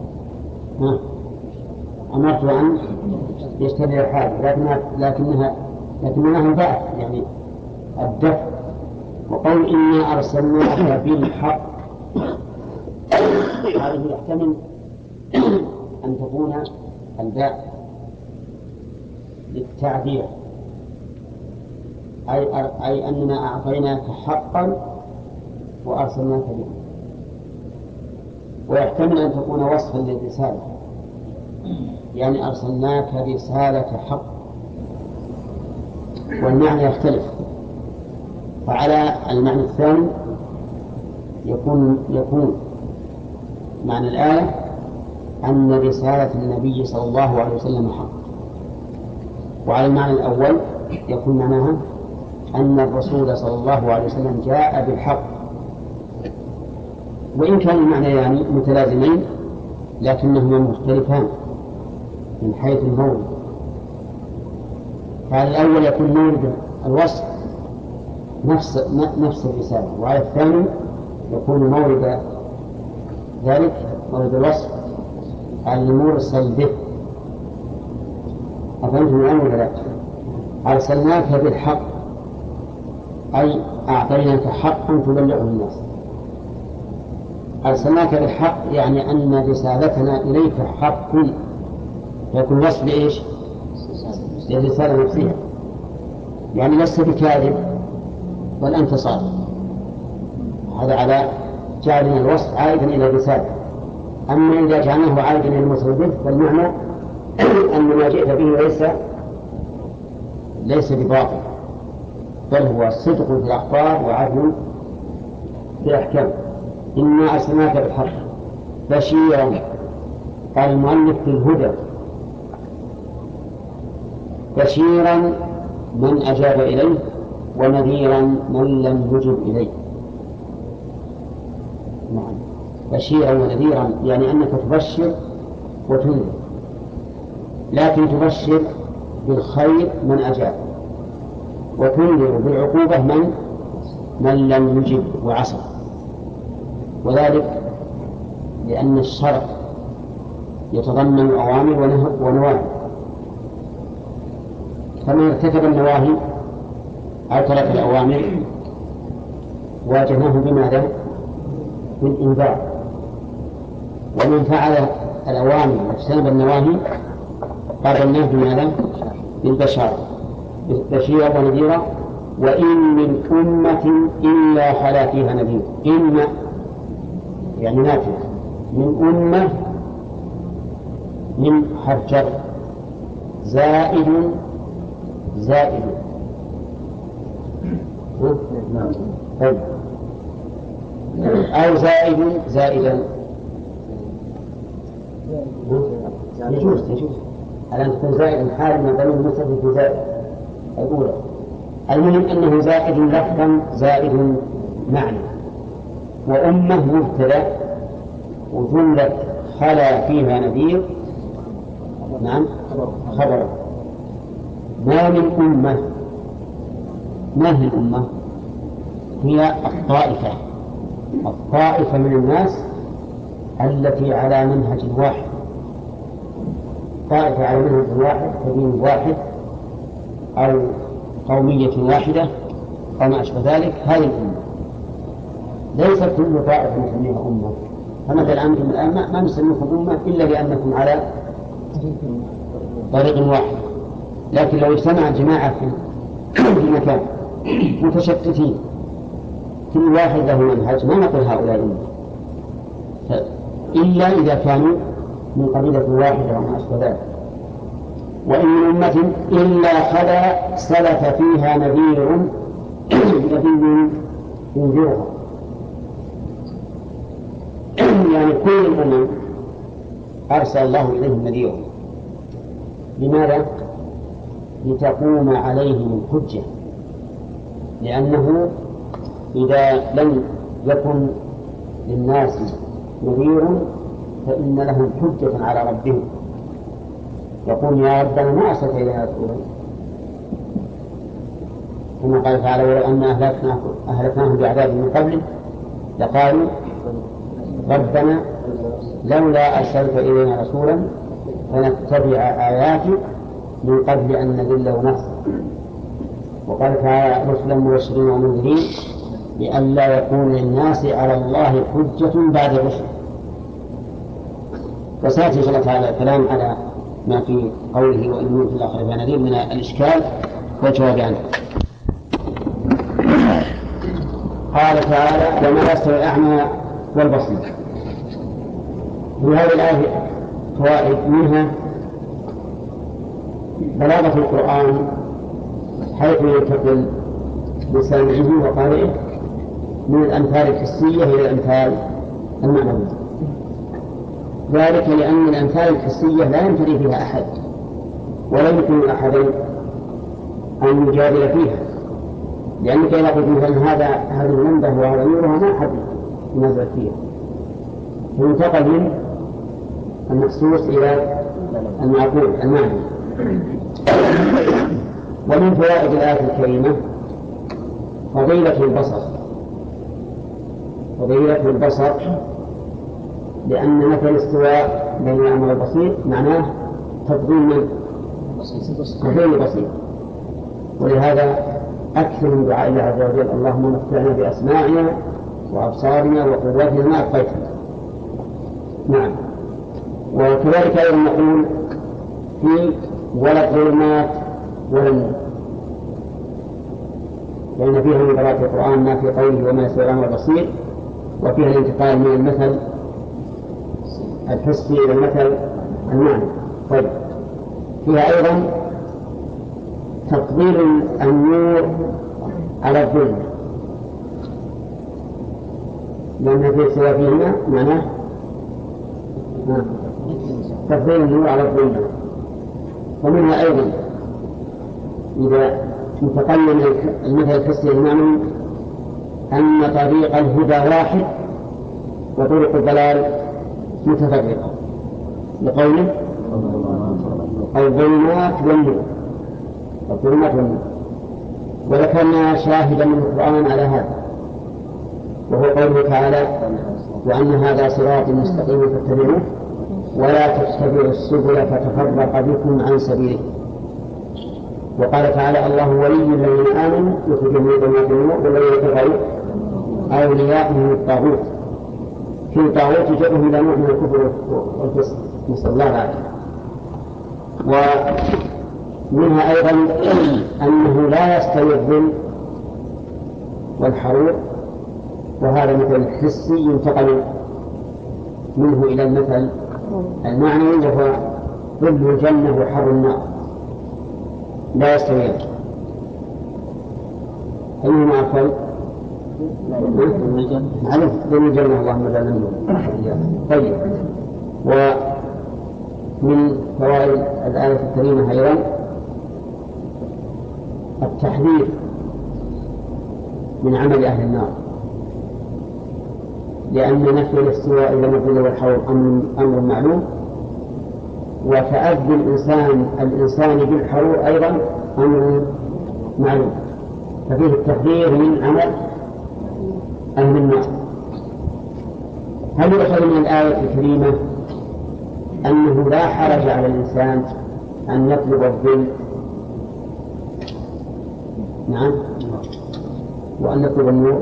أمرته أن يشتري الحاجة، لكنها البعث يعني الدفع. وقول إنا أرسلناك بالحق، هذه يحتمل أن تكون الباء للتعبير، أي أننا أعطيناك حقا وأرسلناك به. ويحتمل أن تكون وصفا للرسالة، يعني أرسلناك رسالة حق، والمعنى يختلف. فعلى المعنى الثاني يكون معنى الآية أن رسالة النبي صلى الله عليه وسلم حق، وعلى المعنى الأول يكون معناها أن الرسول صلى الله عليه وسلم جاء بالحق. وإن كان المعنيان متلازمين لكنهما مختلفان من حيث المورد. فعلى الأول يكون مورد الوصف نفس الرسالة، وعلى الثاني يكون مورد ذلك مورد الوصف المرسل به. أفهمتم الآن ولا لا؟ أرسلناك بالحق أي أعطيناك حقا تبلغه الناس. أرسلناك بالحق يعني أن رسالتنا إليك حق، فيكون وصف لإيش؟ للرسالة نفسها، يعني لست بكاذب بل أنت صادق. هذا على جعلنا الوصف عائدا إلى الرسالة. أما إذا جعلناه عائدا إلى المرسل به فالمعنى أن ما جئت به ليس بباطل، بل هو صدق في الأخبار وعدل في الأحكام. إنا أرسلناك بالحق بشيرا، قال المؤلف في الهدى، بشيرا من أجاب إليه ونذيرا من لم يجب إليه. بشيرا ونذيرا يعني أنك تبشر وتنذر، لكن تبشر بالخير من أجاب، وتنذر بالعقوبة من لم يجب وعصى، وذلك لأن الشرع يتضمن أوامر ونواهي، فمن ارتكب النواهي أو ترك الأوامر واجهناه بماذا؟ بالإنذار. ومن فعل الأوامر واجتنب النواهي قابلناه بماذا؟ بالبشارة، بشيرا ونذيرا. وإن من أمة إلا خلا فيها نذير. إن يعني نافية، من أمة من حرف جر، زائد طيب. أو زائدا يجوز الآن تكون زائد حال من ضمن المستفيد في زائد الأولى. المهم أنه زائد لفظا زائد معنى. وأمة مبتدأ وجملة خلا فيها نذير نعم خبر. ما من أمة، ما هي الأمة؟ هي الطائفة من الناس التي على منهج واحد، طائفة على منهج واحد كدين واحد أو قومية واحدة أو ما أشبه ذلك، هذه الأمة. ليس كل طائفة نسميها أمة. فمثلا أنتم الآن ما نسميكم أمة إلا لأنكم على طريق واحد، لكن لو اجتمع الجماعة في مكان متشتتين كل واحد له منهج ما نقول هؤلاء أمة، إلا إذا كانوا من قبيلة واحدة وما أشبه ذلك. وإن من أمة إلا خلا سلف فيها نذير ينذرها. يعني كل الأمم أرسل الله إليهم نذيرا. لماذا؟ لتقوم عليهم الحجة، لأنه إذا لم يكن للناس نذير فإن لهم حجة على ربهم، يقول يا ربنا ما أرسلت إلينا رسولا، كما قال تعالى ولو أن أهلكناهم بعذاب من قبله لقالوا ربنا لولا أرسلت إلينا رسولا فنتبع آياتك من قبل أن نذل ونخزى. وقال تعالى رسلا مبشرين ومنذرين لئلا يكون للناس على الله حجة بعد الرسل. وسيأتي إن شاء الله تعالى الكلام على ما في قوله وإن من في الآخرة نذير من الإشكال والجواب عنه. قال تعالى وما يستوي الأعمى والبصير. في هذه الآية فوائد، منها بلاغة القرآن حيث ينتقل بسامعه وقارئه من الأمثال الحسية إلى الأمثال المعنوية، ذلك لأن الأمثال الحسية لا ينفري فيها أحد ولا يمكن أحد أن يجادل فيها، لأنك إذا قلت مثلا هذه المنبه وهذا نورها ما أحد ينزل فيها، فينتقل من المحسوس إلى المعقول المعنى. ومن فوائد الآية الكريمة فضيلة البصر، لأن مثل الاستواء بين الأعمى والبصير معناه تفضيل البصير. ولهذا أكثر من دعاء الله عز وجل اللهم متعنا بأسماعنا وأبصارنا وقواتنا ما أبقيتنا. نعم. وكذلك أيضا نقول في ولا الظلمات ولا النور، لأن فيها من قراءة القرآن ما في قوله وما يستوي الأعمى والبصير، وفيها الانتقال من المثل الحسي إلى المثل المعنى. طيب فيها أيضا تفضيل النور على الظلمة، لأن في سوى فيهما معناه تفضيل النور على الظلمة. ومنها أيضا إذا انتقلنا من المثل الحسي المعنى أن طريق الهدى واحد وطرق الضلال متفرقة، لقوله الظلمات والنور، الظلمات والنور. وذكرنا شاهدا من القرآن على هذا وهو قوله تعالى وأن هذا صراط مستقيم فاتبعوه ولا تتبعوا السبل فتفرق بكم عن سبيله. وقال تعالى الله ولي الذين آمنوا يخرجهم من ظلمات النور والذين كفروا أولياءهم الطاغوت. في الطاغوت جره إلى نوع من الكفر والفسق نسأل الله العافية. ومنها أيضا أنه لا يستوي الظل والحرور، وهذا مثل حسي ينتقل منه إلى المثل المعنوي وهو ظل الجنة وحر النار لا يستويان. أيهما أفضل؟ علم ظل الجنة اللهم جعلنا منه. طيب، ومن فوائد الآية الكريمة أيضا التحذير من عمل أهل النار، لأن نفي الاستواء إلى الظل والحرور أمر معلوم، وتأذي الإنسان بالحرور أيضا أمر معلوم، ففيه التحذير من عمل أهل النار. هل يؤخذ من الآية الكريمة أنه لا حرج على الإنسان أن يطلب الظل؟ نعم. وأن يطلب النور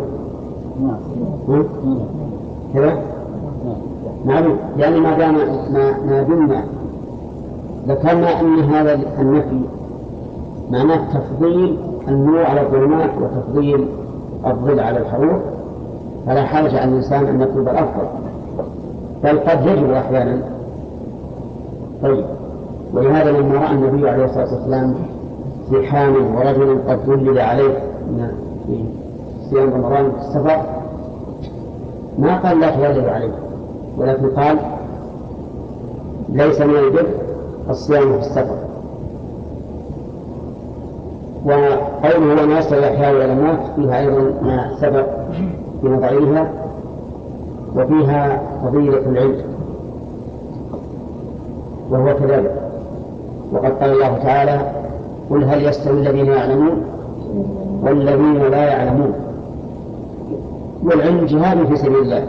كذا معلوم، يعني ما دام ما دمنا ذكرنا أن هذا النفي معناه تفضيل النور على الظلمات وتفضيل الظل على الحرور، فلا حرج على الإنسان أن يطلب الأفضل، بل قد يجب أحيانا. طيب، ولهذا لما رأى النبي عليه الصلاة والسلام زحاما ورجل قد ظلل عليه في صيام رمضان في السفر ما قال لا تغلب عليه، ولكن قال ليس من البر الصيام في السفر. وقوله وما يستوي الأحياء والأموات فيها أيضا ما سبق في نظرها، وفيها فضيلة العلم وهو كذلك. وقد قال الله تعالى قل هل يستوي الذين يعلمون والذين لا يعلمون. والعلم جهاد في سبيل الله،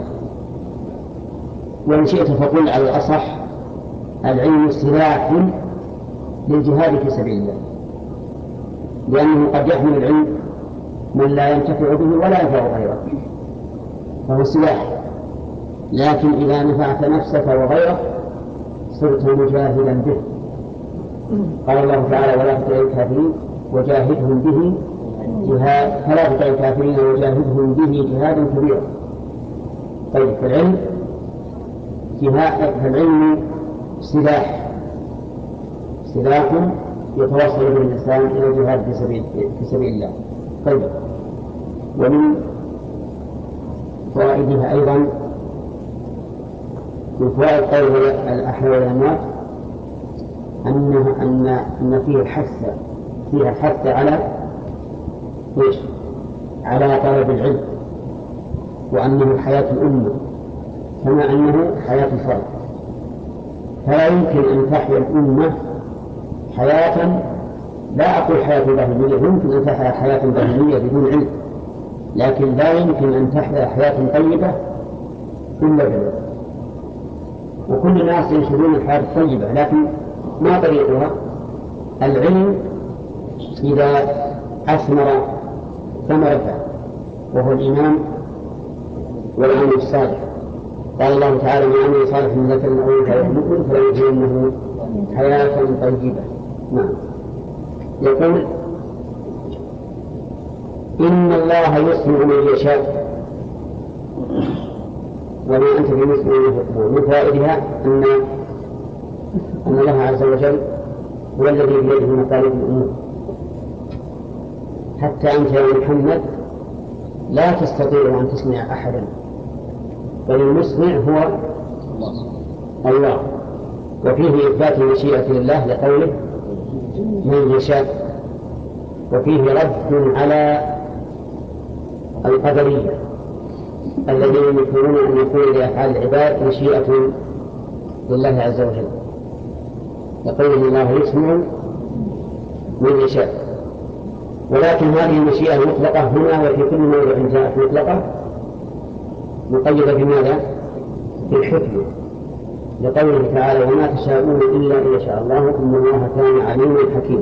وإن شئت فقل على الأصح العلم سلاح للجهاد في سبيل الله، لأنه قد يحمل العلم من لا ينتفع به ولا ينفع غيره، فهو سلاح. لكن إذا نفعت نفسك وغيرك صرت مجاهدا به. قال الله تعالى ولا تطع الكافرين وجاهدهم به جهاد، فلا تطع الكافرين وجاهدهم به جهادا كبيرا. طيب، فالعلم سلاح يتوصل به الإنسان إلى الجهاد في سبيل الله. طيب، ومن فوائدها أيضا من فوائد قول الأحياء والأموات أن فيها الحث على طلب العلم، وأنه حياة الأمة كما أنه حياة الفرد. فلا يمكن أن تحيا الأمة حياة، لا أقول حياة بهيمية، يمكن أن تحيا حياة بهيمية بدون علم، لكن لا يمكن أن تحيا حياة طيبة إلا بالعلم. وكل الناس ينشرون الحياة الطيبة، لكن ما طريقها؟ العلم إذا أثمر ثمرته، وهو الإيمان والعمل الصالح. قال الله تعالى من عمل صالح من ذكر أو أنثى وهو مؤمن فليحيينه حياة طيبة. نعم. يقول إن الله يسمع من يشاء وما أنت بمسمع من فوائدها أن الله عز وجل هو الذي بيده مقاليد الأمور، حتى أنت يا محمد لا تستطيع أن تسمع أحدا، بل المسمع هو الله. وفيه إثبات المشيئة لله لقوله من يشاء، وفيه رد على القدرية الذين ينكرون أن يكون لأفعال العباد مشيئة لله عز وجل، يقول الله يسمع من يشاء. ولكن هذه المشيئة المطلقة هنا وفي كل موضع جاءت مطلقة مقيدة بماذا؟ بالحكمة، لقوله تعالى وما تشاءون إلا إن شاء الله إن الله كان عليما حكيما.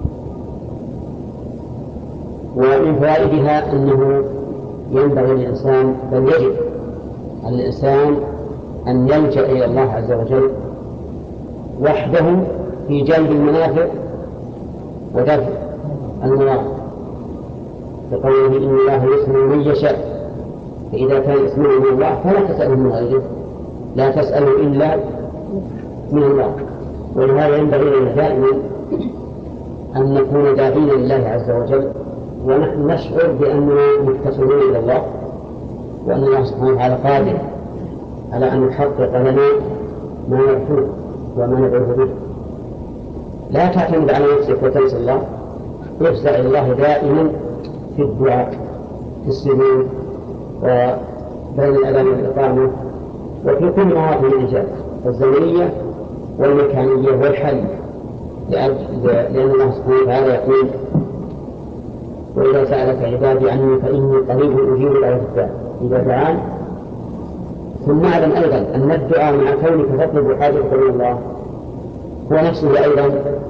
ومن فوائدها أنه ينبغي للإنسان بل يجب على الإنسان أن يلجأ إلى الله عز وجل وحده في جلب المنافع ودفع المضار، لقوله إن الله يسمع من يشاء، فإذا كان اسمه من الله فلا تسأله من غيره، لا تسأله إلا من الله. ولهذا ينبغي لنا دائما أن نكون داعين لله عز وجل ونحن نشعر بأننا مفتقرون إلى الله، وأن الله سبحانه وتعالى قادر على أن يحقق لنا ما نرجوه وما ندعوه به. لا تعتمد على نفسك وتنسى الله، افزع الله دائما في الدعاء في السجود وبين الأذان والإقامة وفي كل مواطن الإجابة الزمنية والمكانية والحالية، لأن الله سبحانه وتعالى يقول وإذا سألك عبادي عني فإني قريب أجيب دعوة الداعي إذا دعان. ثم اعلم أيضا أن الدعاء مع كونك تطلب حاجة من الله هو نفسه أيضا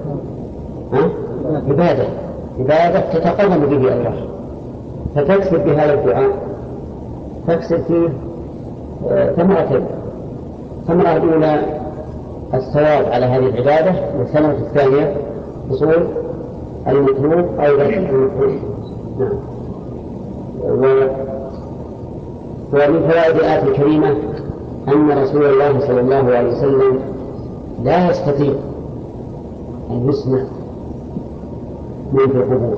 عبادة تتقرب به الله، فتكسب بهذا الدعاء تكسب فيه ثمرتين: الثمرة الأولى الثواب على هذه العبادة، والثمرة الثانية حصول المطلوب أو دفع المطلوب. ومن فوائد الآية الكريمة أن رسول الله صلى الله عليه وسلم لا يستطيع أن يسمع من في القبور،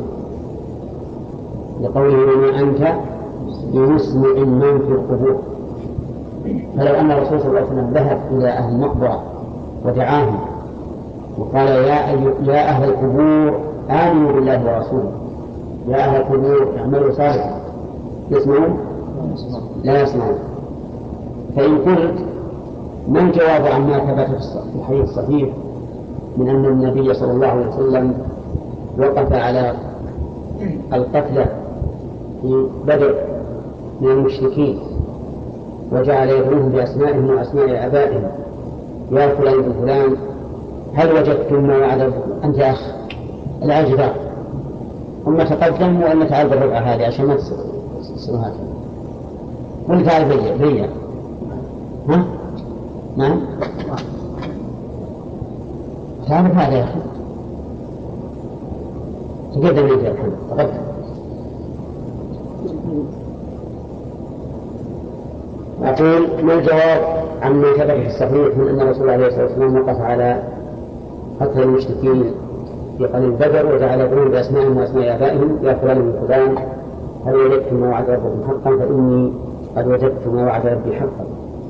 لقوله وما أنت بمسمع من في القبور. فلو أن الرسول صلى الله عليه وسلم ذهب إلى أهل المقبرة ودعاهم وقال يا أهل القبور آمنوا بالله ورسوله، يا أهل القبور اعملوا صالحا، يسمعون؟ لا يسمعون. فإن قلت ما الجواب عما ثبت في الحديث الصحيح من أن النبي صلى الله عليه وسلم وقف على القتلى في بدر من المشركين وجعل يدعوهم بأسمائهم وأسماء آبائهم، يا فلان بن فلان هل وجدتم ما وعد أنت يا أخ الأجدر؟ ثم تقدم وأن نتعال بالربع هذه عشان ما تصيروا هكذا، قل تعال بيا ها؟ نعم تعرف هذا يا أخي، تقدم لي يا أخي تقدم. أقول ما الجواب عما ثبت في الصحيح من أن الرسول عليه الصلاة والسلام وقف على قتل المشركين في قليل بدر وجعل يدعون بأسمائهم وأسماء آبائهم يا فلان بن فلان هل وجدتم ما وعد ربكم حقا فإني قد وجدت ما وعد ربي حقا.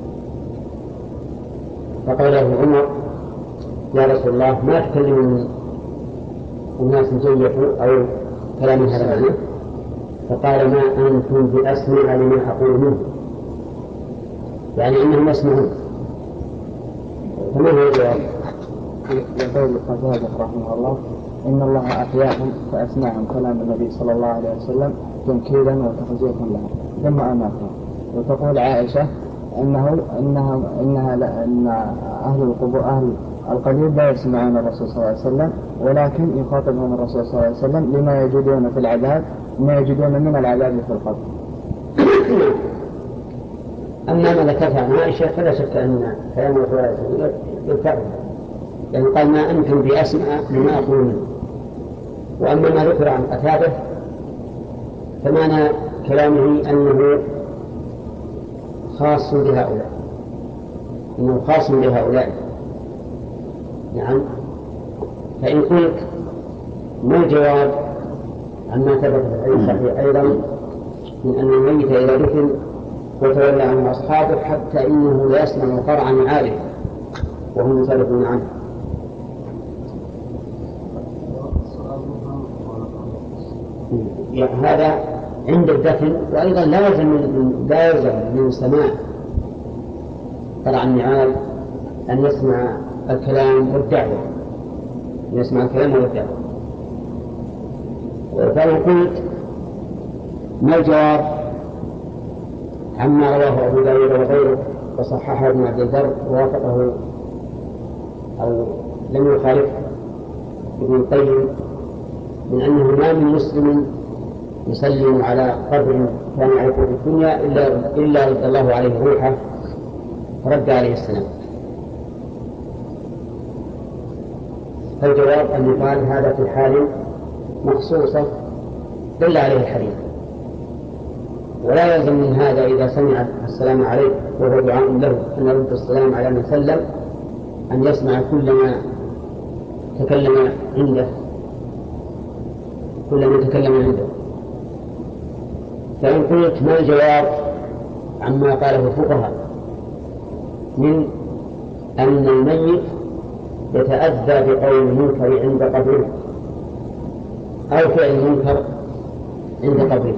فقال له عمر يا رسول الله ما تكلم الناس جيفوا أو كلام هذا معنى؟ فقال ما أنتم بأسمع لما أقول منه، يعني إنهم يسمعون. فما هو الجواب؟ يقول قتادة رحمه الله إن الله أحياهم فأسمعهم كلام النبي صلى الله عليه وسلم تنكيلا وتخزيقا لهم ثم أماتهم. وتقول عائشة أن أهل القبور أهل القليل لا يسمعون الرسول صلى الله عليه وسلم ولكن يخاطبهم الرسول صلى الله عليه وسلم لما يجدون في العذاب ما يجدون من العذاب في القبر. أما ما ذكرت عن عائشة فلا شك أن كلام الرسول عليه الصلاة والسلام ينفعه، يعني قال ما أنتم بأسمع لما أقول منه. وأما ما ذكر عن قتادة فمعنى كلامه أنه خاص بهؤلاء، إنه خاص بهؤلاء. نعم. فإن قلت ما الجواب عما ثبت في الحديث الصحيح أيضا من أن الميت إذا دفن وتولى عنه أصحابه حتى إنه لا يسمع قرع نعاله وهم يصرفون عنه. يعني هذا عند الدفن، وأيضا لا يلزم من سماع قرع النعال أن يسمع الكلام والدعوة، يسمع الكلام والدعوة. فإن قلت ما الجواب عما رواه أبو داود وغيره وصححه ابن عبد البر ووافقه أو لم يخالف ابن القيم من أنه ما من مسلم يسلم على قبر كان يعرفه في الدنيا إلا رد الله عليه روحه فرد عليه السلام. فالجواب أن يقال هذا في حال مخصوصة دل عليه الحديث، ولا يلزم من هذا إذا سمع السلام عليه وهو دعاء له أن يرد السلام على من سلم أن يسمع كل ما تكلم عنده فإن قلت ما الجواب عما قاله الفقهاء من أن الميت يتأذى بقول المنكر عند قبره أو فعل المنكر عند قبره،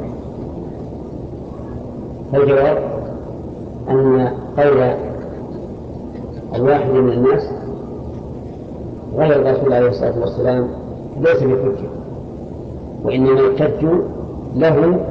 فالجواب أن قول الواحد من الناس غير الرسول عليه الصلاة والسلام ليس بحجة، وإنما يحتج له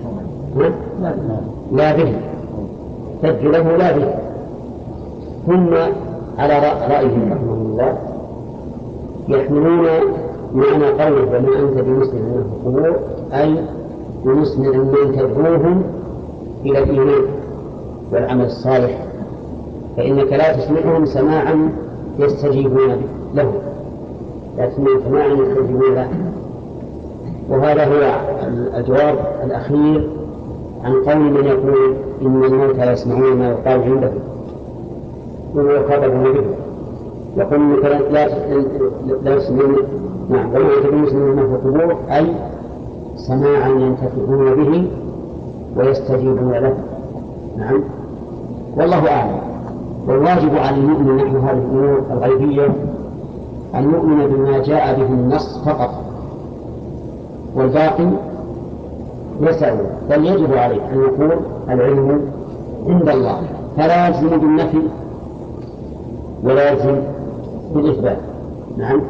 لا به، يحتج له لا به. ثم على رأيهم رحمه الله يحملون معنى قوله وما أنت بمسلم من القبور أي بمسلم من تدعوهم إلى الإيمان والعمل الصالح، فإنك لا تسمعهم سماعا يستجيبون له، لا تسمعهم سماعا يستجيبون له. وهذا هو الجواب الأخير عن قول من يقول إن الموتى يسمعون ما يقال عنده ويخاطبون به، يقول لا يسمعون. نعم، وما يسمعون ما في القبور أي سماعا ينتفعون به ويستجيبون له. نعم، والله أعلم. والواجب على المؤمن نحو هذه الأمور الغيبية أن يؤمن بما جاء به النص فقط، والباقي يسأل، بل يجب عليه أن يقول العلم عند الله، فلا يلزم بالنفي ولا يلزم بالإثبات. نعم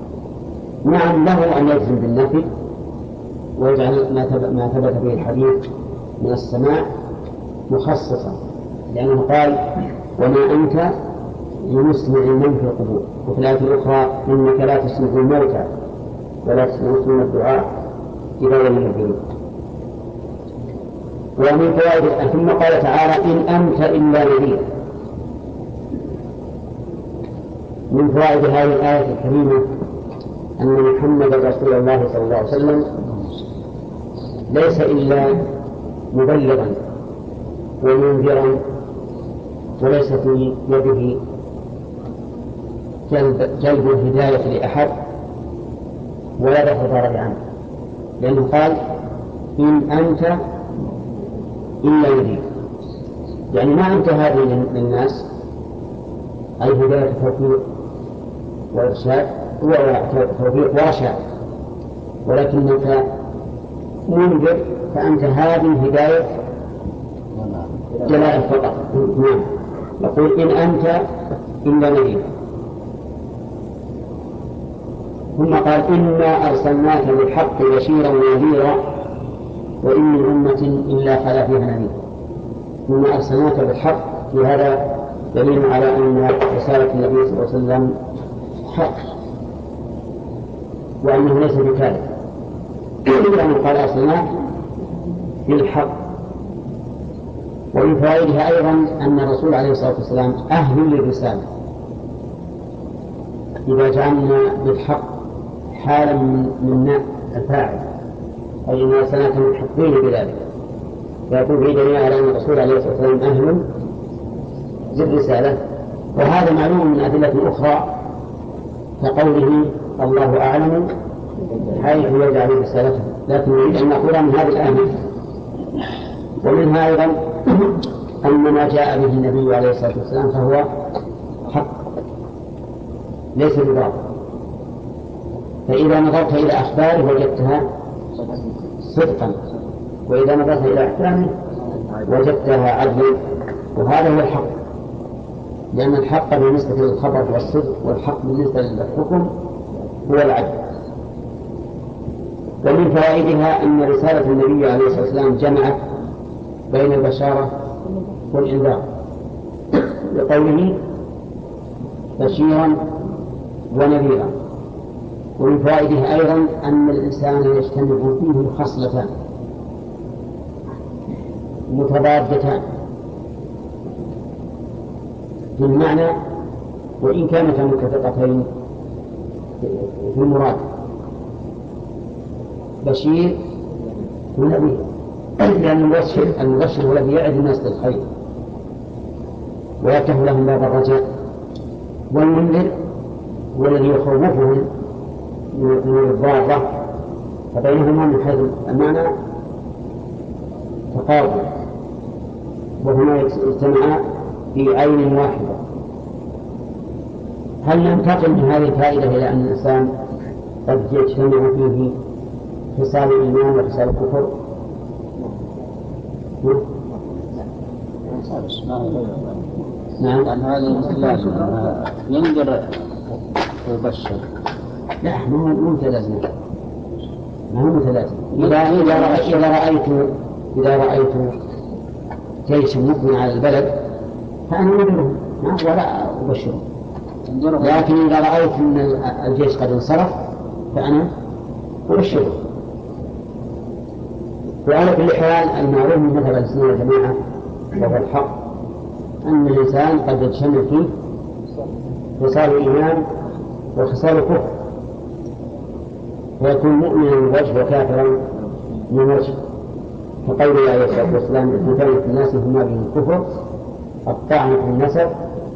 له أن يلزم بالنفي ويجعل ما ثبت به الحديث من السماع مخصصا، لأنه قال وما أنت بمسمع من في القبور، وفي الآية الأخرى إنك لا تسمع الموتى ولا تسمع الدعاء إذا لم يهدروا. ومن فوائد ثم قال تعالى إن أنت إلا نذير. من فوائد هذه الآية الكريمة أن محمد رسول الله صلى الله عليه وسلم ليس إلا مبلغا ومنذرا، وليس في يده جلب الهداية لأحد ولا دفع الضرر عنه، لأنه قال إن أنت إلا نذير، يعني ما أنت هذه للناس أي هداية توفيق وإرشاد توفيق ورشاد، ولكنك منذر، فأنت هذه هداية جلائل فقط. نعم، يقول إن أنت إلا نذير. ثم قال إنا أرسلناك بالحق بشيرا ونذيرا وإن من أمة إلا خلا فيها نذير. ثم أرسلناك بالحق، في هذا دليل على أن رسالة النبي صلى الله عليه وسلم حق وأنه ليس بكاذب، لأنه قال أرسلناك بالحق. ومن فوائدها أيضا أن الرسول عليه الصلاة والسلام أهل للرسالة، إذا جعلنا بالحق حالا من الفاعل أي أن أرسلناك محقين بذلك، فيكون في دليل على أن الرسول عليه الصلاة والسلام أهل للرسالة. وهذا معلوم من أدلة أخرى كقوله الله أعلم حيث يجعل رسالته، لكن نريد أن نقول من هذه الآية. ومنها أيضا أن ما جاء به النبي عليه الصلاة والسلام فهو حق ليس بباطل، فإذا نظرت إلى أخباره وجدتها صدقا، وإذا نظرت إلى أحكامه وجدتها عدلا، وهذا هو الحق، لأن الحق بالنسبة للخبر والصدق، والحق بالنسبة للحكم هو العدل. ومن فوائدها أن رسالة النبي عليه الصلاة والسلام جمعت بين البشارة والإنذار، لقوله بشيرا ونذيرا. ومن فوائده أيضا أن الإنسان يجتمع فيه خصلتان متضادتان في المعنى وإن كانتا متفقتين في المراد، بشير ونذير، لأن المبشر هو الذي يعد الناس بالخير ويفتح لهم باب الرجاء، والمنذر هو الذي يخوفهم من الضارة، فبينهما من حيث المعنى تقارب، وهما يجتمعان في عين واحدة. هل ننتقل من هذه الفائدة إلى أن الإنسان قد يجتمع فيه خصال الإيمان وخصال الكفر؟ نعم. لأن هذه لازم ينذر ويبشر. لا، ما هو متلازم. إذا رأيت جيش مقبل على البلد فأنا أنذره ولا أبشره، لكن إذا رأيت أن الجيش قد انصرف فأنا أبشره. وعلى كل حال المعروف من مثل السنة والجماعة وهو الحق أن الإنسان قد يتشمل فيه خصال الإيمان وخصال الكفر، ويكون مؤمنا من وجه وكافرا من وجه، فقوله عليه الصلاة والسلام اثنتان في الناس هما به الكفر الطعن في النسب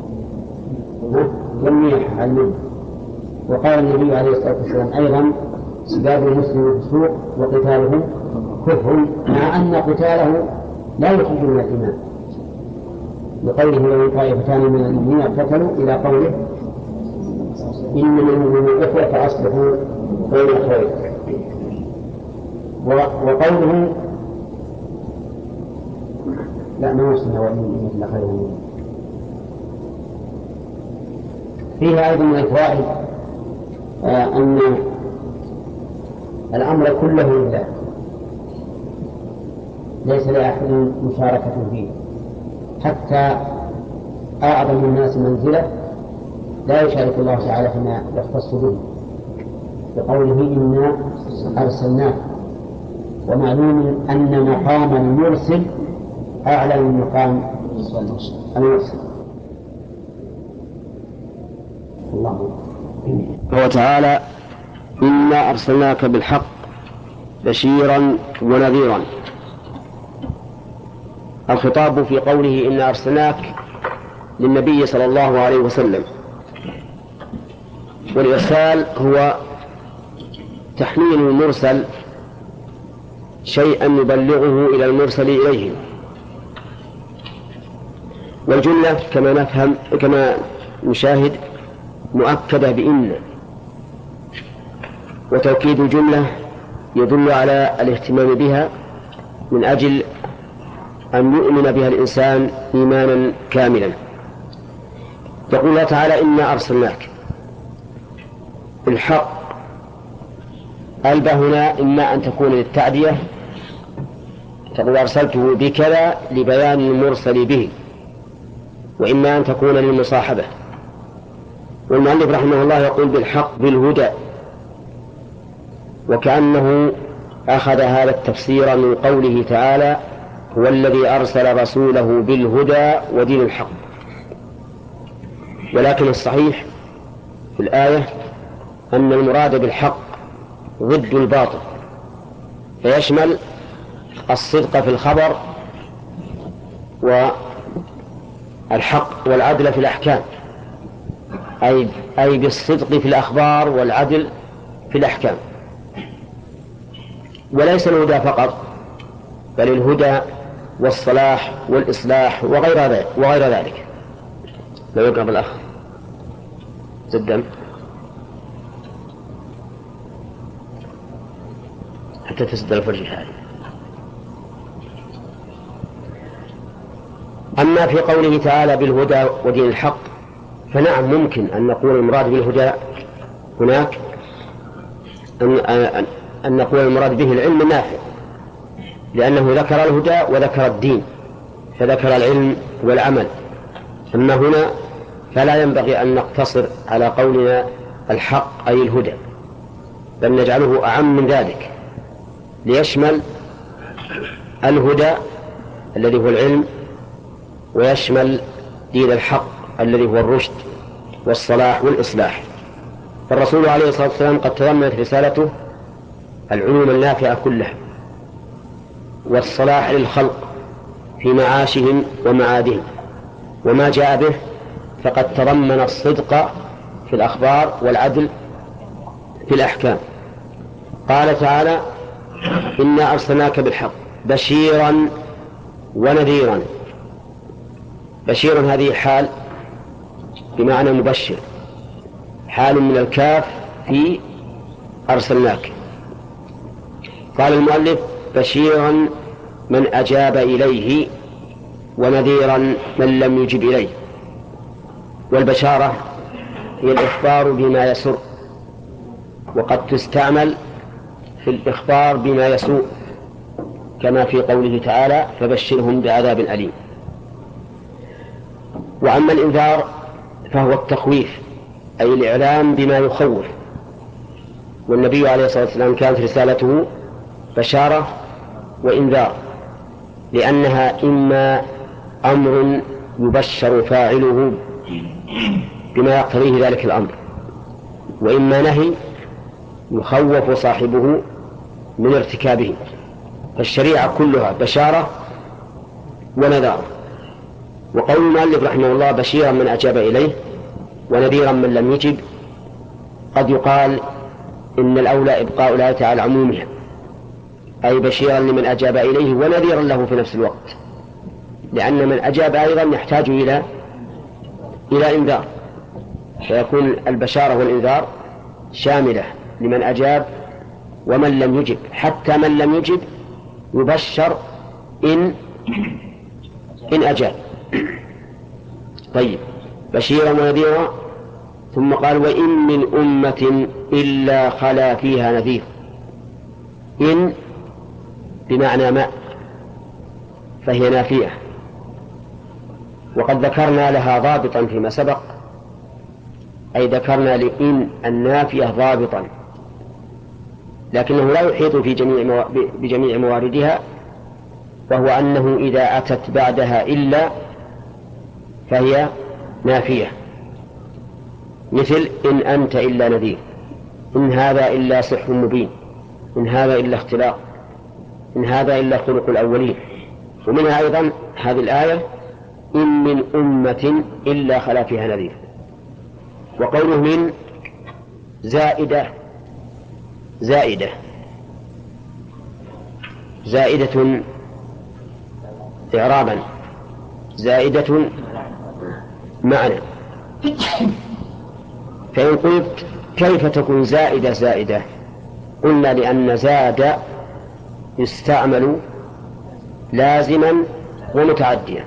والنيح على المنه. وقال النبي عليه الصلاة والسلام أيضا سباب المسلم فسوق وقتاله كفر، مع أن قتاله لا يخرج من الإيمان، لقوله لو طائفتان من المؤمنين اقتتلوا إلى قوله إن المؤمنين إخوة فأصلحوا بين أخوين. وقوله لا ما وصلنا وإن مثل خير فيها أيضا من الفوائد أن الأمر كله لله ليس لأحد مشاركة فيه، حتى أعظم الناس منزلة لا يشارك الله تعالى فيما يختص به، بقوله إنا أرسلناه. ومعلوم أن مقام المرسل أعلى من مقام المرسل. الله هو تعالى إنا أرسلناك بالحق بشيرا ونذيرا. الخطاب في قوله إنا أرسلناك للنبي صلى الله عليه وسلم، والإرسال هو تحميل المرسل شيئا يبلغه إلى المرسل إليه. والجملة كما نفهم كما نشاهد مؤكدة بإن، وتوكيد الجملة يدل على الاهتمام بها من أجل أن يؤمن بها الإنسان إيمانا كاملا. يقول الله تعالى إنا أرسلناك الحق. البا هنا إما أن تكون للتعدية، تقول أرسلته بكذا لبيان المرسل به، وإما أن تكون للمصاحبة. والمؤلف رحمه الله يقول بالحق بالهدى، وكأنه أخذ هذا التفسير من قوله تعالى هو الذي أرسل رسوله بالهدى ودين الحق. ولكن الصحيح في الآية أن المراد بالحق ضد الباطل، فيشمل الصدق في الخبر والحق والعدل في الأحكام، أي بالصدق في الأخبار والعدل في الأحكام. وليس الهدى فقط، بل الهدى والصلاح والإصلاح وغير ذلك. لو يقرب الأخ جدا حتى تسد الفرج هذه. أما في قوله تعالى بالهدى ودين الحق، فنعم ممكن أن نقول المراد بالهدى هناك أن نقول المراد به العلم النافع، لأنه ذكر الهدى وذكر الدين فذكر العلم والعمل. أما هنا فلا ينبغي أن نقتصر على قولنا الحق أي الهدى، بل نجعله أعم من ذلك ليشمل الهدى الذي هو العلم، ويشمل دين الحق الذي هو الرشد والصلاح والإصلاح. فالرسول عليه الصلاة والسلام قد تضمنت رسالته العلوم النافعة كلها والصلاح للخلق في معاشهم ومعادهم، وما جاء به فقد تضمن الصدق في الأخبار والعدل في الأحكام. قال تعالى: إنا أرسلناك بالحق بشيرا ونذيرا. بشيرا هذه حال بمعنى مبشر، حال من الكاف في أرسلناك. قال المؤلف: بشيرا من أجاب إليه ونذيرا من لم يجب إليه. والبشارة هي الإخبار بما يسر، وقد تستعمل في الإخبار بما يسوء، كما في قوله تعالى: فبشرهم بعذاب أليم. وأما الإنذار فهو التخويف، أي الإعلام بما يخوف. والنبي عليه الصلاة والسلام كانت رسالته بشارة وإنذار، لأنها إما أمر يبشر فاعله بما يقتضيه ذلك الأمر، وإما نهي يخوف صاحبه من ارتكابه. فالشريعة كلها بشارة ونذار. وقول المؤلف رحمه الله: بشيرا من أجاب إليه ونذيرا من لم يجب، قد يقال إن الأولى إبقاء الآية على عمومها، أي بشيرا لمن أجاب إليه ونذيرا له في نفس الوقت، لأن من أجاب أيضا يحتاج إلى إنذار، فيكون البشارة والإنذار شاملة لمن أجاب ومن لم يجب، حتى من لم يجب يبشر إن أجاب. طيب، بشيرا ونذيرا. ثم قال: وإن من أمة إلا خلا فيها نذير. إن بمعنى ما، فهي نافية، وقد ذكرنا لها ضابطا فيما سبق، أي ذكرنا لإن النافية ضابطا، لكنه لا يحيط بجميع مواردها، وهو أنه إذا أتت بعدها إلا فهي نافية، مثل: إن أنت إلا نذير، إن هذا إلا سحر مبين، إن هذا إلا اختلاق، إن هذا إلا خلق الأولين. ومنها أيضا هذه الآية: إن من أمة إلا خلا فيها نذير. وقوله من زائدة إعرابا، زائدة معنى. فإن قلت: كيف تكون زائدة؟ قلنا: لأن زاد يستعمل لازما ومتعديا،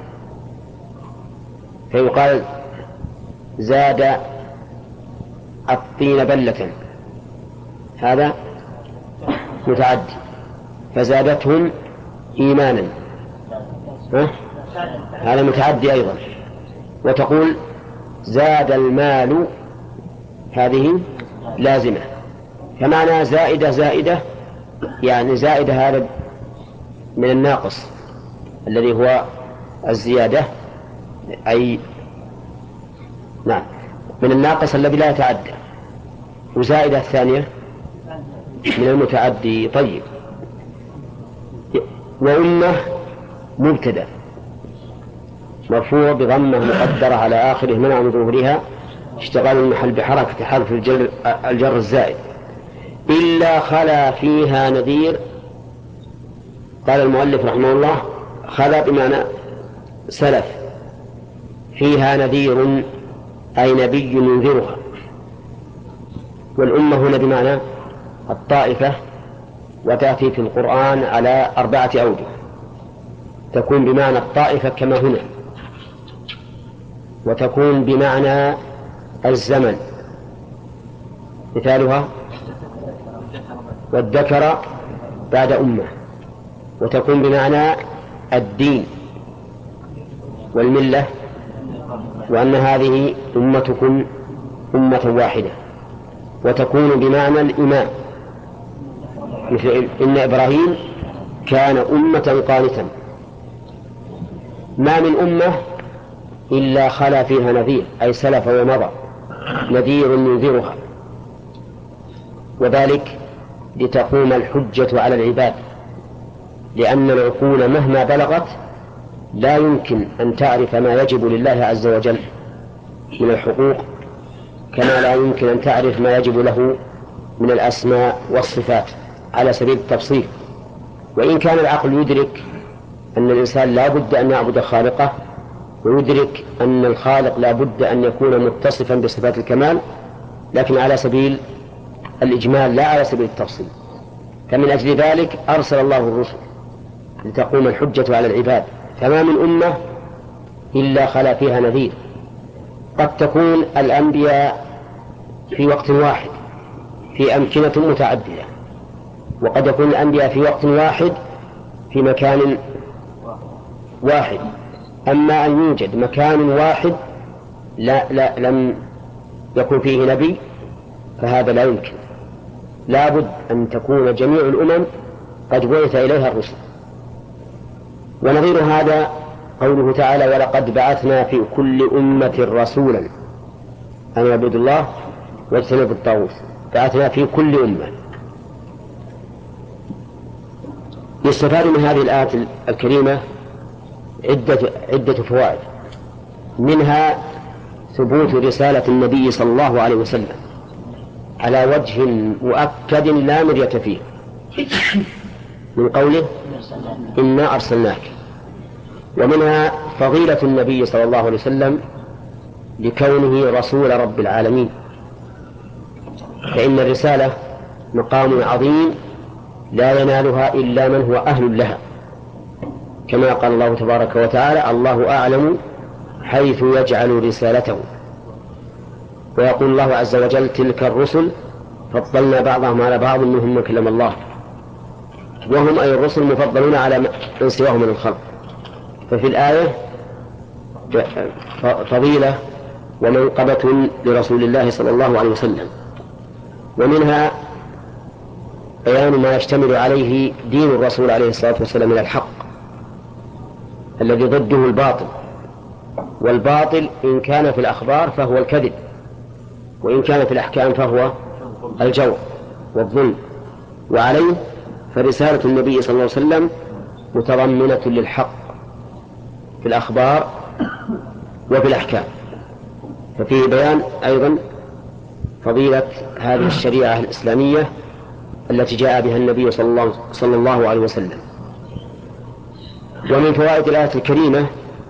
فيقال: زاد الطين بلة، هذا متعدي. فزادتهم إيمانا، هذا متعدي أيضا. وتقول: زاد المال، هذه لازمة. فمعنى زائدة يعني زائدة هذا من الناقص الذي هو الزيادة، أي نعم من الناقص الذي لا يتعدى، وزائدة الثانية من المتعدي. طيب، وأمة مبتدأ مرفوع بضمة مقدرة على آخره منع من ظهورها اشتغال المحل بحركة حرف الجر الزائد. إلا خلا فيها نذير. قال المؤلف رحمه الله: خلا بمعنى سلف، فيها نذير أي نبي ينذرها. والأمة هنا بمعنى الطائفة، وتأتي في القرآن على 4 أوجه، تكون بمعنى الطائفة كما هنا، وتكون بمعنى الزمن، مثالها والذكر بعد أمة، وتكون بمعنى الدين والملة، وأن هذه أمتكم أمة واحدة، وتكون بمعنى الإمام، مثل إن إبراهيم كان أمة قانتا. ما من أمة إلا خلا فيها نذير، أي سلف ومضى نذير ينذرها، وذلك لتقوم الحجة على العباد، لأن العقول مهما بلغت لا يمكن أن تعرف ما يجب لله عز وجل من الحقوق، كما لا يمكن أن تعرف ما يجب له من الأسماء والصفات على سبيل التفصيل. وإن كان العقل يدرك أن الإنسان لا بد أن يعبد خالقه، ويدرك أن الخالق لا بد أن يكون متصفا بصفات الكمال، لكن على سبيل الإجمال لا على سبيل التفصيل. فمن أجل ذلك أرسل الله الرسل لتقوم الحجة على العباد، فما من أمة إلا خلا فيها نذير. قد تكون الأنبياء في وقت واحد في أمكنة متعددة، وقد يكون الأنبياء في وقت واحد في مكان واحد. أما أن يوجد مكان واحد لم يكن فيه نبي فهذا لا يمكن، لا بد أن تكون جميع الأمم قد بعث إليها الرسل. ونظير هذا قوله تعالى: ولقد بعثنا في كل أمة رسولا أن يعبدوا الله واجتنبوا الطاغوت. بعثنا في كل أمة. يستفاد من هذه الآية الكريمة عدة فوائد، منها ثبوت رسالة النبي صلى الله عليه وسلم على وجه مؤكد لا مرية فيه، من قوله: إنا أرسلناك. ومنها فضيلة النبي صلى الله عليه وسلم لكونه رسول رب العالمين، فإن الرسالة مقام عظيم لا ينالها إلا من هو أهل لها، كما قال الله تبارك وتعالى: الله أعلم حيث يجعل رسالته. ويقول الله عز وجل: تلك الرسل فضلنا بعضهم على بعض منهم من كلم الله. وهم أي الرسل مفضلون على من سواهم من الخلق. ففي الآية فضيلة ومنقبة لرسول الله صلى الله عليه وسلم. ومنها بيان ما يشتمل عليه دين الرسول عليه الصلاة والسلام من الحق الذي ضده الباطل، والباطل إن كان في الأخبار فهو الكذب، وإن كان في الأحكام فهو الجور والظلم. وعليه فرسالة النبي صلى الله عليه وسلم متضمنة للحق في الأخبار وفي الأحكام. ففيه بيان أيضا فضيلة هذه الشريعة الإسلامية التي جاء بها النبي صلى الله عليه وسلم. ومن فوائد الآية الكريمة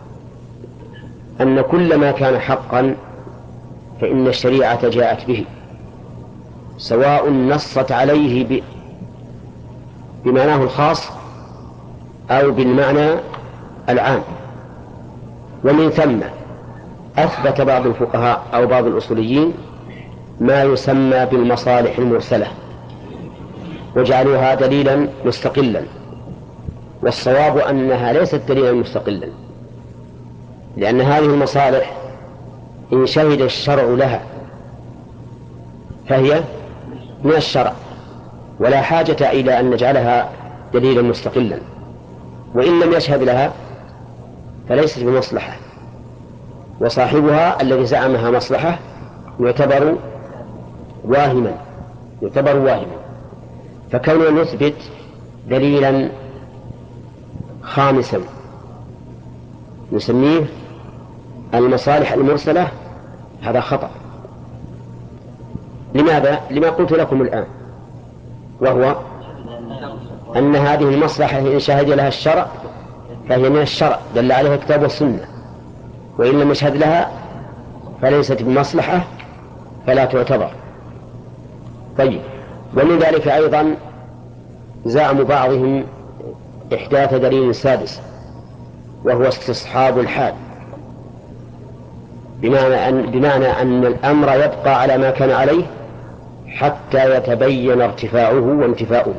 أن كل ما كان حقا فإن الشريعة جاءت به، سواء نصت عليه بمعناه الخاص أو بالمعنى العام. ومن ثم أثبت بعض الفقهاء أو بعض الأصوليين ما يسمى بالمصالح المرسلة، وجعلوها دليلا مستقلا، والصواب أنها ليست دليلا مستقلا، لأن هذه المصالح إن شهد الشرع لها فهي من الشرع، ولا حاجة إلى أن نجعلها دليلا مستقلا. وإن لم يشهد لها فليست بمصلحة، وصاحبها الذي زعمها مصلحة يعتبر واهما. فكوننا نثبت دليلا خامسا نسميه المصالح المرسلة، هذا خطأ. لماذا؟ لما قلت لكم الآن، وهو أن هذه المصلحة إن شهد لها الشرع فهي من الشرع دل عليها الكتاب والسنة، وإن لم يشهد لها فليست بمصلحة فلا تعتبر. طيب، ومن ذلك أيضا زعم بعضهم إحداث دليل سادس، وهو استصحاب الحال، بمعنى أن الأمر يبقى على ما كان عليه حتى يتبين ارتفاعه وانتفاؤه.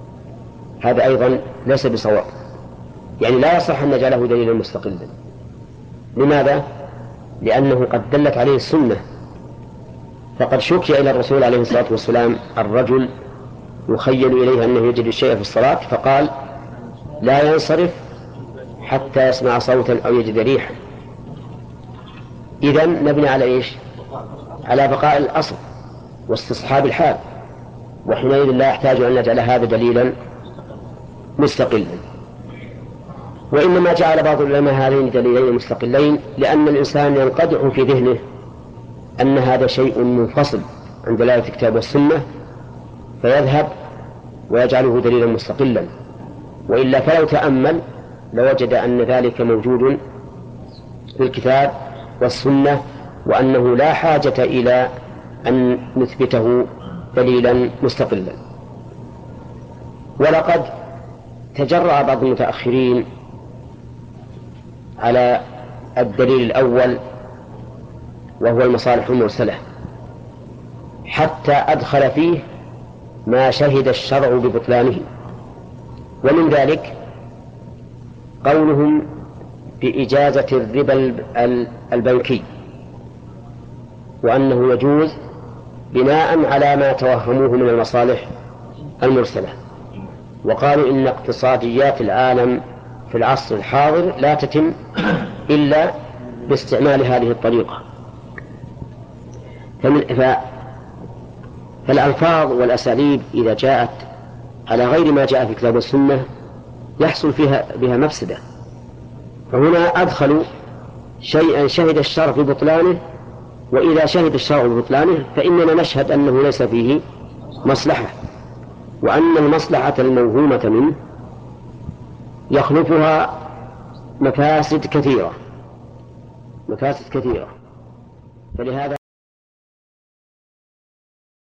هذا أيضا ليس بصواب، يعني لا يصح أن نجعله دليلا مستقلا، لماذا؟ لأنه قد دلت عليه السنة. فقد شكي إلى الرسول عليه الصلاة والسلام الرجل يخيل إليه أنه يجد الشيء في الصلاة، فقال لا ينصرف حتى يسمع صوتا أو يجد ريحا. إذن نبني على إيش؟ على بقاء الأصل واستصحاب الحال، وحينئذ لا يحتاج أن نجعل هذا دليلا مستقلا. وإنما جعل بعض العلماء هذين دليلين مستقلين لأن الإنسان ينقدح في ذهنه أن هذا شيء منفصل عن دلالة الكتاب والسنة، فيذهب ويجعله دليلا مستقلا، وإلا فلو تأمل لوجد أن ذلك موجود في الكتاب والسنة، وأنه لا حاجة إلى أن نثبته دليلا مستقلا. ولقد تجرأ بعض المتأخرين على الدليل الأول وهو المصالح المرسلة، حتى أدخل فيه ما شهد الشرع ببطلانه. ومن ذلك قولهم بإجازة الربا البنكي، وأنه يجوز بناء على ما توهموه من المصالح المرسلة. وقالوا إن اقتصاديات العالم في العصر الحاضر لا تتم إلا باستعمال هذه الطريقة. فالألفاظ والأساليب إذا جاءت على غير ما جاء في الكتاب والسنة يحصل بها مفسدة. فهنا أدخلوا شيئا شهد الشرع ببطلانه، وإذا شهد الشرع ببطلانه فإننا نشهد أنه ليس فيه مصلحة، وأن المصلحة الموهومة منه يخلفها مفاسد كثيرة. فلهذا